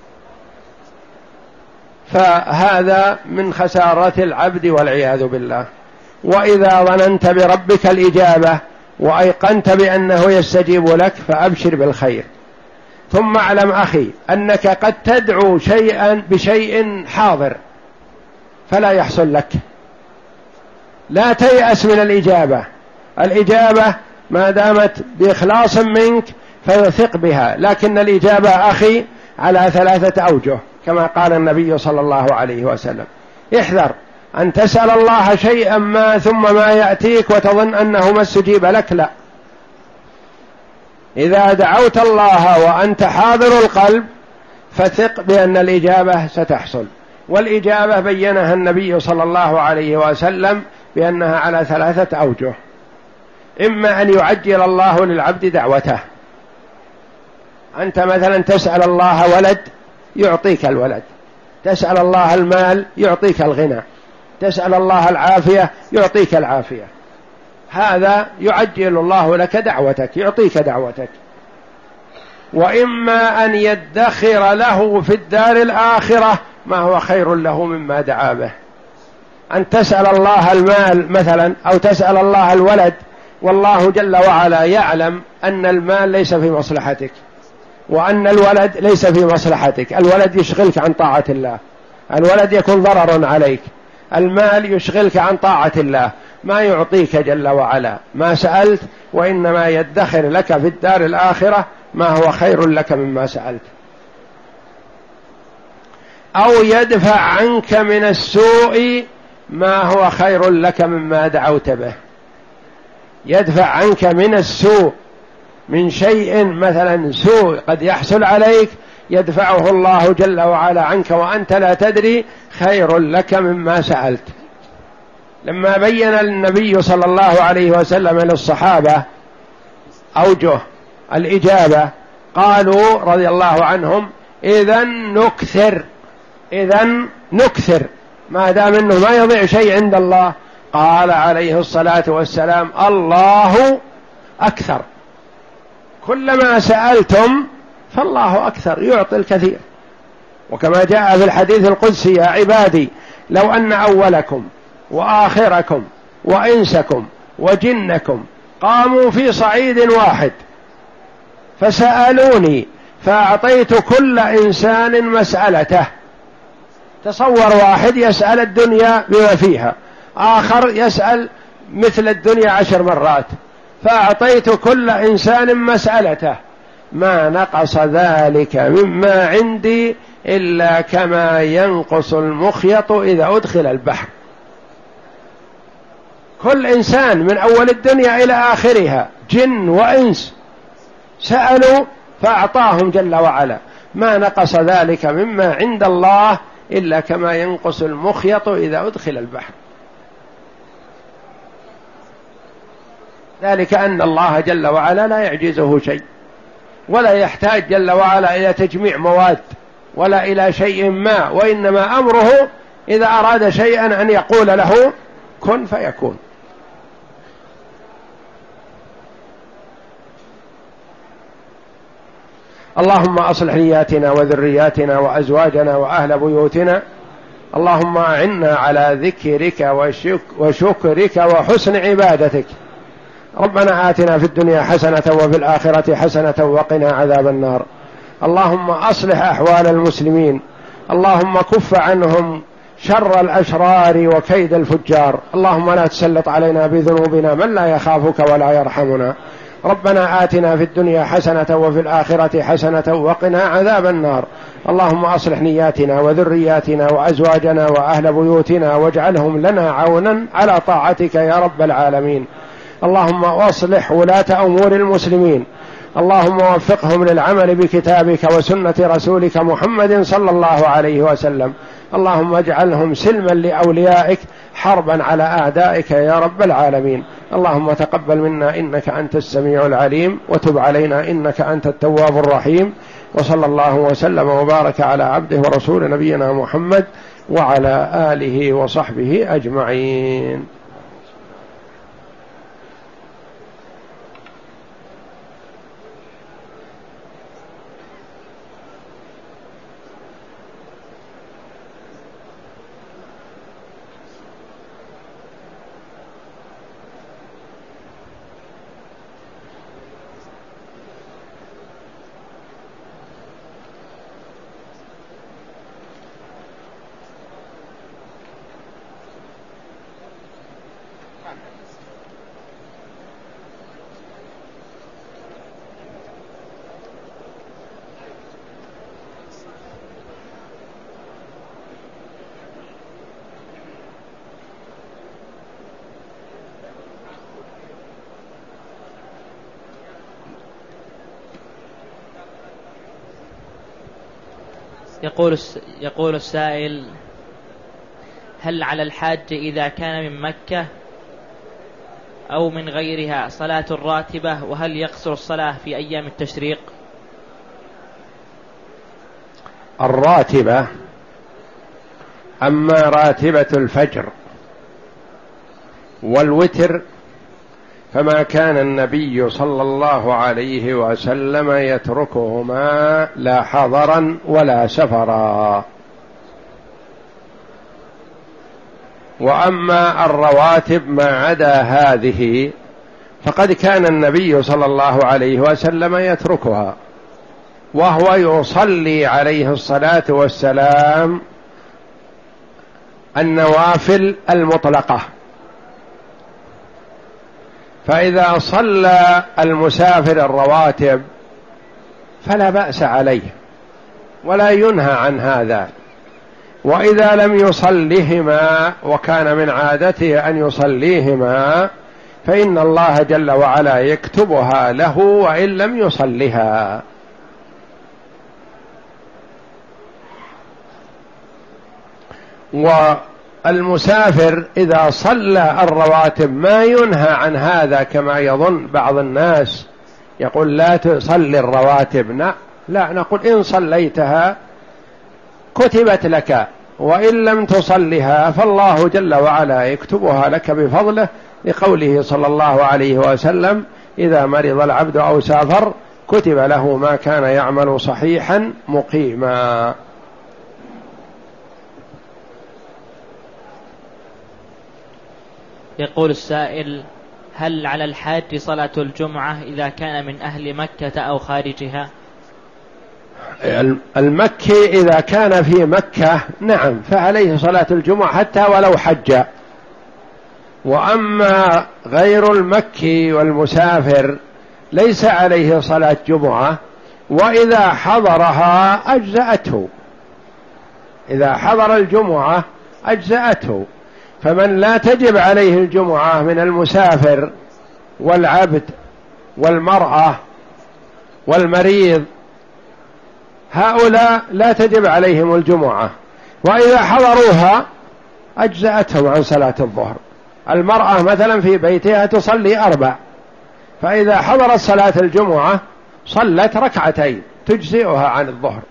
[SPEAKER 1] فهذا من خسارة العبد والعياذ بالله. وإذا ظننت بربك الإجابة وأيقنت بأنه يستجيب لك فأبشر بالخير. ثم اعلم أخي أنك قد تدعو شيئا بشيء حاضر فلا يحصل لك، لا تيأس من الإجابة. الإجابة ما دامت بإخلاص منك فيثق بها، لكن الإجابة أخي على ثلاثة أوجه كما قال النبي صلى الله عليه وسلم. احذر أن تسأل الله شيئا ما ثم ما يأتيك وتظن أنه ما استجيب لك، لا. إذا دعوت الله وأنت حاضر القلب فثق بأن الإجابة ستحصل. والإجابة بينها النبي صلى الله عليه وسلم بأنها على ثلاثة أوجه: إما أن يعجل الله للعبد دعوته، أنت مثلا تسأل الله ولد يعطيك الولد، تسأل الله المال يعطيك الغنى، تسأل الله العافية يعطيك العافية، هذا يعجل الله لك دعوتك، يعطيك دعوتك. وإما أن يدخر له في الدار الآخرة ما هو خير له مما دعا به. أن تسأل الله المال مثلا أو تسأل الله الولد والله جل وعلا يعلم أن المال ليس في مصلحتك وأن الولد ليس في مصلحتك. الولد يشغلك عن طاعة الله، الولد يكون ضرر عليك، المال يشغلك عن طاعة الله، ما يعطيك جل وعلا ما سألت، وإنما يدخر لك في الدار الآخرة ما هو خير لك مما سألت. أو يدفع عنك من السوء ما هو خير لك مما دعوت به. يدفع عنك من السوء، من شيء مثلا سوء قد يحصل عليك، يدفعه الله جل وعلا عنك وأنت لا تدري خير لك مما سألت. لما بين النبي صلى الله عليه وسلم للصحابة أوجه الإجابة قالوا رضي الله عنهم: إذن نكثر إذن نكثر ما دام إنه ما يضيع شيء عند الله. قال عليه الصلاة والسلام: الله أكثر، كلما سألتم فالله أكثر يعطي الكثير. وكما جاء في الحديث القدسي: يا عبادي لو أن أولكم وآخركم وإنسكم وجنكم قاموا في صعيد واحد فسألوني فأعطيت كل إنسان مسألته. تصور واحد يسأل الدنيا بما فيها، آخر يسأل مثل الدنيا عشر مرات، فأعطيت كل إنسان مسألته، ما نقص ذلك مما عندي إلا كما ينقص المخيط إذا أدخل البحر. كل إنسان من أول الدنيا إلى آخرها جن وإنس سألوا فأعطاهم جل وعلا، ما نقص ذلك مما عند الله إلا كما ينقص المخيط إذا أدخل البحر. ذلك أن الله جل وعلا لا يعجزه شيء، ولا يحتاج جل وعلا إلى تجميع مواد ولا إلى شيء ما، وإنما أمره إذا أراد شيئا أن يقول له كن فيكون. اللهم أصلح نياتنا وذرياتنا وأزواجنا وأهل بيوتنا. اللهم أعنا على ذكرك وشكرك وحسن عبادتك. ربنا آتنا في الدنيا حسنة وفي الآخرة حسنة وقنا عذاب النار. اللهم أصلح أحوال المسلمين. اللهم كف عنهم شر الأشرار وكيد الفجار. اللهم لا تسلط علينا بذنوبنا من لا يخافك ولا يرحمنا. ربنا آتنا في الدنيا حسنة وفي الآخرة حسنة وقنا عذاب النار. اللهم أصلح نياتنا وذرياتنا وأزواجنا وأهل بيوتنا واجعلهم لنا عونا على طاعتك يا رب العالمين. اللهم أصلح ولاة أمور المسلمين. اللهم وفقهم للعمل بكتابك وسنة رسولك محمد صلى الله عليه وسلم. اللهم اجعلهم سلما لأوليائك حربا على أعدائك يا رب العالمين. اللهم تقبل منا إنك أنت السميع العليم، وتب علينا إنك أنت التواب الرحيم. وصلى الله وسلم وبارك على عبده ورسول نبينا محمد وعلى آله وصحبه أجمعين.
[SPEAKER 2] يقول يقول السائل: هل على الحاج إذا كان من مكة أو من غيرها صلاة راتبة، وهل يقصر الصلاة في أيام التشريق؟
[SPEAKER 1] الراتبة أما راتبة الفجر والوتر فما كان النبي صلى الله عليه وسلم يتركهما لا حضرا ولا سفرا. وأما الرواتب ما عدا هذه فقد كان النبي صلى الله عليه وسلم يتركها، وهو يصلي عليه الصلاة والسلام النوافل المطلقة. فإذا صلى المسافر الرواتب فلا بأس عليه ولا ينهى عن هذا، وإذا لم يصليهما وكان من عادته أن يصليهما فإن الله جل وعلا يكتبها له وإن لم يصلها. والمسافر إذا صلى الرواتب ما ينهى عن هذا كما يظن بعض الناس، يقول لا تصلي الرواتب، لا، نقول إن صليتها كتبت لك، وإن لم تصلها فالله جل وعلا يكتبها لك بفضله، لقوله صلى الله عليه وسلم: إذا مرض العبد أو سافر كتب له ما كان يعمل صحيحا مقيما.
[SPEAKER 2] يقول السائل: هل على الحاج صلاة الجمعة إذا كان من أهل مكة أو خارجها؟
[SPEAKER 1] المكي إذا كان في مكة نعم فعليه صلاة الجمعة حتى ولو حج، وأما غير المكي والمسافر ليس عليه صلاة جمعة، وإذا حضرها أجزأته، إذا حضر الجمعة أجزأته. فمن لا تجب عليه الجمعة من المسافر والعبد والمرأة والمريض، هؤلاء لا تجب عليهم الجمعة، وإذا حضروها أجزأتهم عن صلاة الظهر. المرأة مثلا في بيتها تصلي أربع، فإذا حضرت صلاة الجمعة صلت ركعتين تجزئها عن الظهر.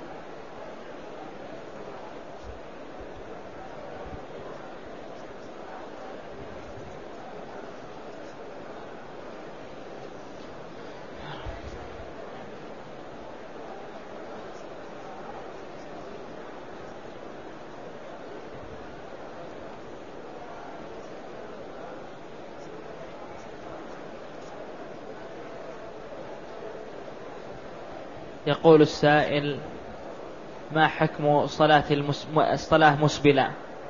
[SPEAKER 2] يقول السائل: ما حكم صلاة المس... الصلاة مسبلة؟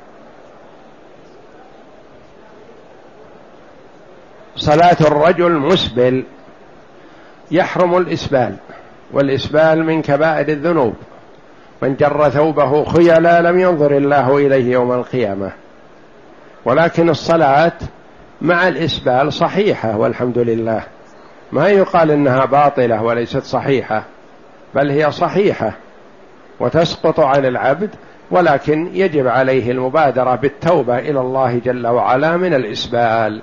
[SPEAKER 1] صلاة الرجل مسبل يحرم الإسبال، والإسبال من كبائر الذنوب، من جر ثوبه خيلا لم ينظر الله إليه يوم القيامة. ولكن الصلاة مع الإسبال صحيحة والحمد لله، ما يقال إنها باطلة وليست صحيحة، بل هي صحيحة وتسقط عن العبد، ولكن يجب عليه المبادرة بالتوبة إلى الله جل وعلا من الإسبال.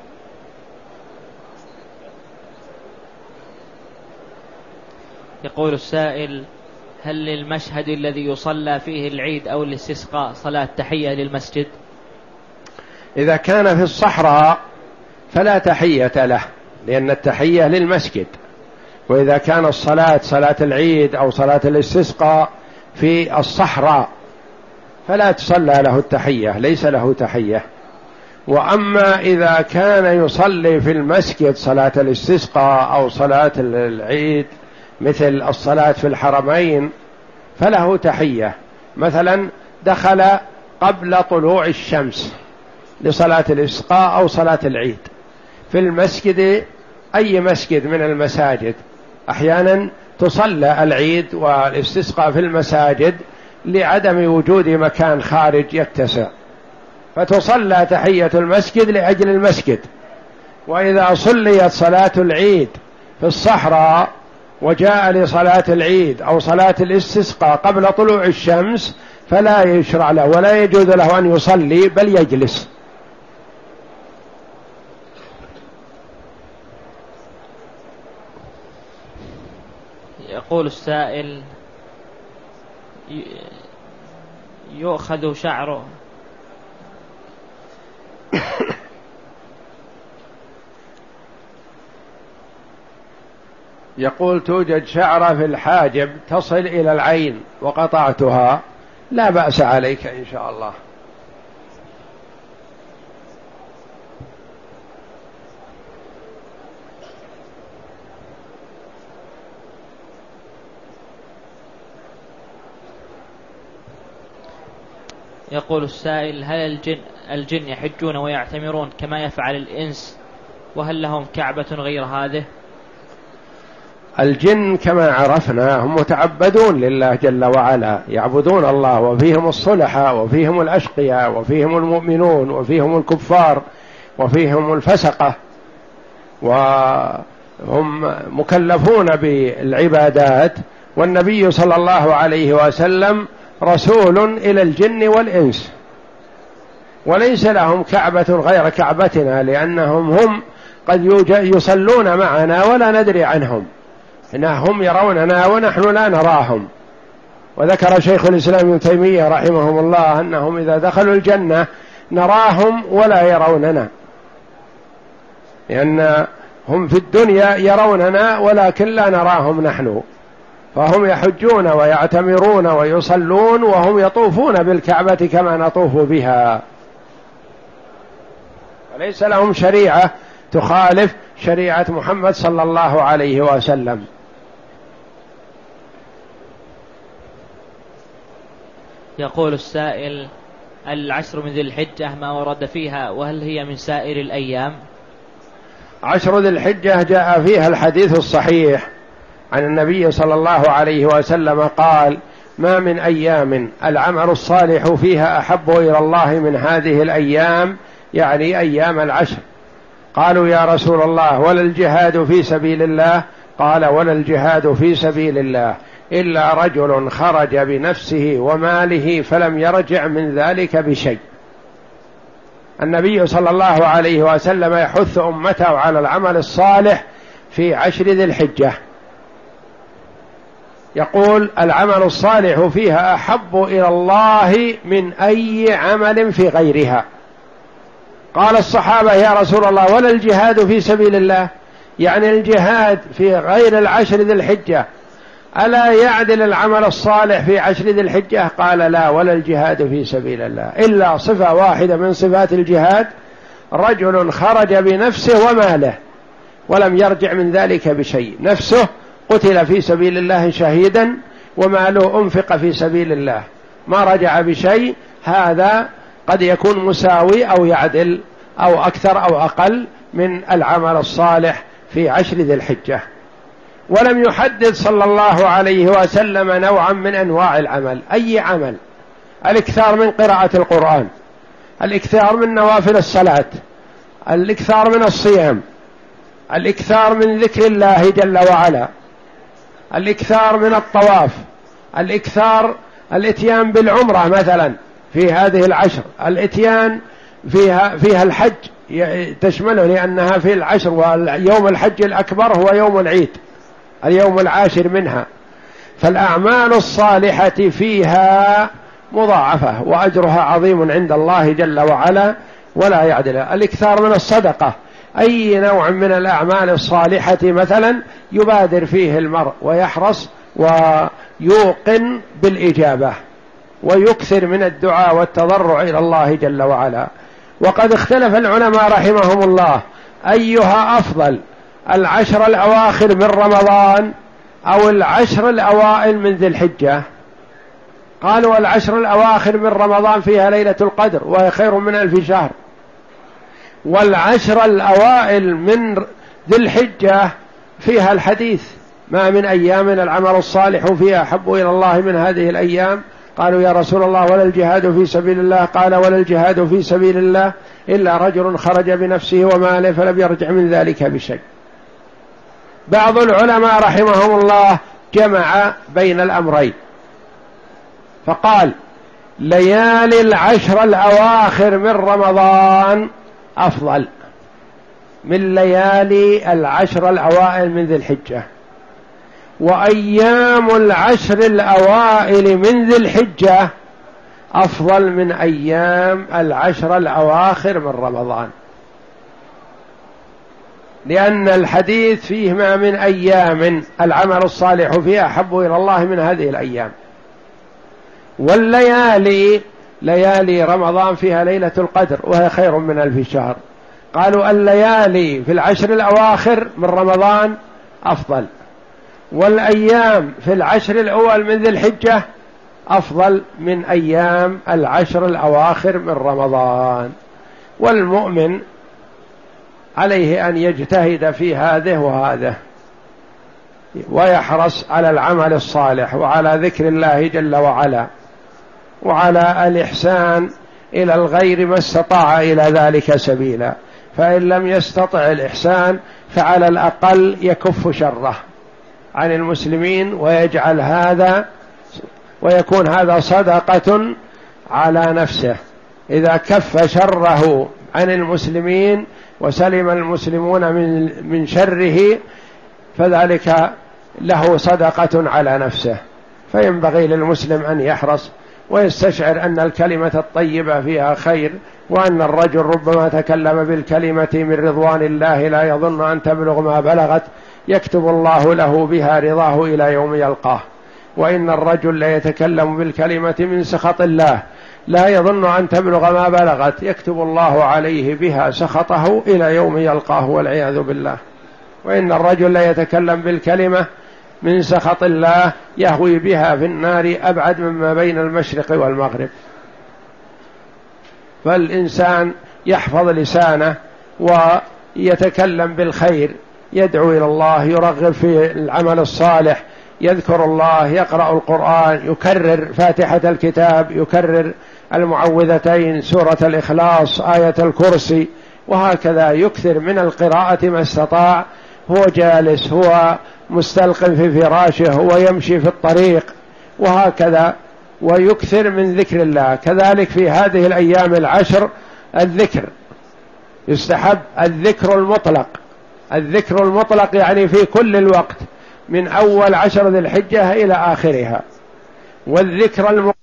[SPEAKER 2] يقول السائل: هل للمشهد الذي يصلى فيه العيد أو الاستسقاء صلاة تحية للمسجد؟
[SPEAKER 1] إذا كان في الصحراء فلا تحية له، لأن التحية للمسجد. وإذا كان الصلاة صلاة العيد أو صلاة الاستسقاء في الصحراء فلا تصلى له التحية، ليس له تحية. وأما إذا كان يصلي في المسجد صلاة الاستسقاء أو صلاة العيد مثل الصلاة في الحرمين فله تحية. مثلا دخل قبل طلوع الشمس لصلاة الاستسقاء أو صلاة العيد في المسجد، أي مسجد من المساجد، أحيانا تصلى العيد والاستسقاء في المساجد لعدم وجود مكان خارج يتسع، فتصلى تحية المسجد لأجل المسجد. وإذا صليت صلاة العيد في الصحراء وجاء لصلاة العيد أو صلاة الاستسقاء قبل طلوع الشمس فلا يشرع له ولا يجوز له أن يصلي بل يجلس.
[SPEAKER 2] يقول السائل: يؤخذ شعره
[SPEAKER 1] يقول توجد شعرة في الحاجب تصل إلى العين وقطعتها، لا بأس عليك إن شاء الله.
[SPEAKER 2] يقول السائل: هل الجن, الجن يحجون ويعتمرون كما يفعل الإنس، وهل لهم كعبة غير هذه؟
[SPEAKER 1] الجن كما عرفنا هم متعبدون لله جل وعلا، يعبدون الله، وفيهم الصلحاء وفيهم الأشقياء وفيهم المؤمنون وفيهم الكفار وفيهم الفسقة، وهم مكلفون بالعبادات. والنبي صلى الله عليه وسلم رسول إلى الجن والإنس، وليس لهم كعبة غير كعبتنا، لأنهم هم قد يصلون معنا ولا ندري عنهم، إنهم يروننا ونحن لا نراهم. وذكر شيخ الإسلام ابن تيمية رحمه الله أنهم إذا دخلوا الجنة نراهم ولا يروننا، لأن هم في الدنيا يروننا ولكن لا نراهم نحن، فهم يحجون ويعتمرون ويصلون وهم يطوفون بالكعبة كما نطوف بها، وليس لهم شريعة تخالف شريعة محمد صلى الله عليه وسلم.
[SPEAKER 2] يقول السائل: العشر من ذي الحجة ما ورد فيها، وهل هي من سائر الأيام؟
[SPEAKER 1] عشر ذي الحجة جاء فيها الحديث الصحيح عن النبي صلى الله عليه وسلم قال: ما من أيام العمل الصالح فيها أحب إلى الله من هذه الأيام، يعني أيام العشر. قالوا: يا رسول الله ولا الجهاد في سبيل الله؟ قال: ولا الجهاد في سبيل الله إلا رجل خرج بنفسه وماله فلم يرجع من ذلك بشيء. النبي صلى الله عليه وسلم يحث أمته على العمل الصالح في عشر ذي الحجة، يقول: العمل الصالح فيها أحب إلى الله من أي عمل في غيرها. قال الصحابة: يا رسول الله ولا الجهاد في سبيل الله؟ يعني الجهاد في غير العشر ذي الحجة ألا يعدل العمل الصالح في عشر ذي الحجة؟ قال: لا، ولا الجهاد في سبيل الله إلا صفة واحدة من صفات الجهاد: رجل خرج بنفسه وماله ولم يرجع من ذلك بشيء. نفسه قتل في سبيل الله شهيدا، وماله أنفق في سبيل الله، ما رجع بشيء. هذا قد يكون مساوي أو يعدل أو أكثر أو أقل من العمل الصالح في عشر ذي الحجة. ولم يحدد صلى الله عليه وسلم نوعا من أنواع العمل، أي عمل: الإكثار من قراءة القرآن، الإكثار من نوافل الصلاة، الإكثار من الصيام، الإكثار من ذكر الله جل وعلا، الإكثار من الطواف، الإكثار الإتيان بالعمرة مثلا في هذه العشر، الإتيان فيها فيها الحج تشمله لأنها في العشر، ويوم الحج الأكبر هو يوم العيد اليوم العاشر منها. فالأعمال الصالحة فيها مضاعفة وأجرها عظيم عند الله جل وعلا ولا يعدل. الإكثار من الصدقة، أي نوع من الأعمال الصالحة مثلا يبادر فيه المرء ويحرص ويوقن بالإجابة ويكثر من الدعاء والتضرع إلى الله جل وعلا. وقد اختلف العلماء رحمهم الله أيها أفضل: العشر الأواخر من رمضان أو العشر الأوائل من ذي الحجة؟ قالوا: العشر الأواخر من رمضان فيها ليلة القدر وهي خير من ألف شهر، والعشر الأوائل من ذي الحجة فيها الحديث: ما من أيام العمل الصالح فيها أحب إلى الله من هذه الأيام. قالوا: يا رسول الله ولا الجهاد في سبيل الله؟ قال: ولا الجهاد في سبيل الله إلا رجل خرج بنفسه وماله فلم يرجع من ذلك بشيء. بعض العلماء رحمهم الله جمع بين الأمرين فقال: ليالي العشر الأواخر من رمضان أفضل من ليالي العشر الأوائل من ذي الحجة، وأيام العشر الأوائل من ذي الحجة أفضل من أيام العشر الأواخر من رمضان، لأن الحديث فيه: ما من أيام العمل الصالح فيها أحب إلى الله من هذه الأيام. والليالي ليالي رمضان فيها ليلة القدر وهي خير من ألف شهر. قالوا: الليالي في العشر الأواخر من رمضان أفضل، والأيام في العشر الأول من ذي الحجة أفضل من أيام العشر الأواخر من رمضان. والمؤمن عليه أن يجتهد في هذه وهذا ويحرص على العمل الصالح وعلى ذكر الله جل وعلا وعلى الإحسان إلى الغير ما استطاع إلى ذلك سبيلا. فإن لم يستطع الإحسان فعلى الأقل يكف شره عن المسلمين ويجعل هذا ويكون هذا صدقة على نفسه. إذا كف شره عن المسلمين وسلم المسلمون من من شره فذلك له صدقة على نفسه. فينبغي للمسلم أن يحرص ويستشعر أن الكلمة الطيبة فيها خير، وأن الرجل ربما تكلم بالكلمة من رضوان الله لا يظن أن تبلغ ما بلغت، يكتب الله له بها رضاه إلى يوم يلقاه. وإن الرجل لا يتكلم بالكلمة من سخط الله لا يظن أن تبلغ ما بلغت، يكتب الله عليه بها سخطه إلى يوم يلقاه والعياذ بالله. وإن الرجل لا يتكلم بالكلمة من سخط الله يهوي بها في النار أبعد مما بين المشرق والمغرب. فالإنسان يحفظ لسانه ويتكلم بالخير، يدعو إلى الله، يرغب في العمل الصالح، يذكر الله، يقرأ القرآن، يكرر فاتحة الكتاب، يكرر المعوذتين، سورة الإخلاص، آية الكرسي، وهكذا يكثر من القراءة ما استطاع، هو جالس، هو مستلق في فراشه، هو يمشي في الطريق، وهكذا، ويكثر من ذكر الله. كذلك في هذه الأيام العشر الذكر يستحب، الذكر المطلق، الذكر المطلق يعني في كل الوقت من أول عشر ذي الحجة إلى آخرها. والذكر الم...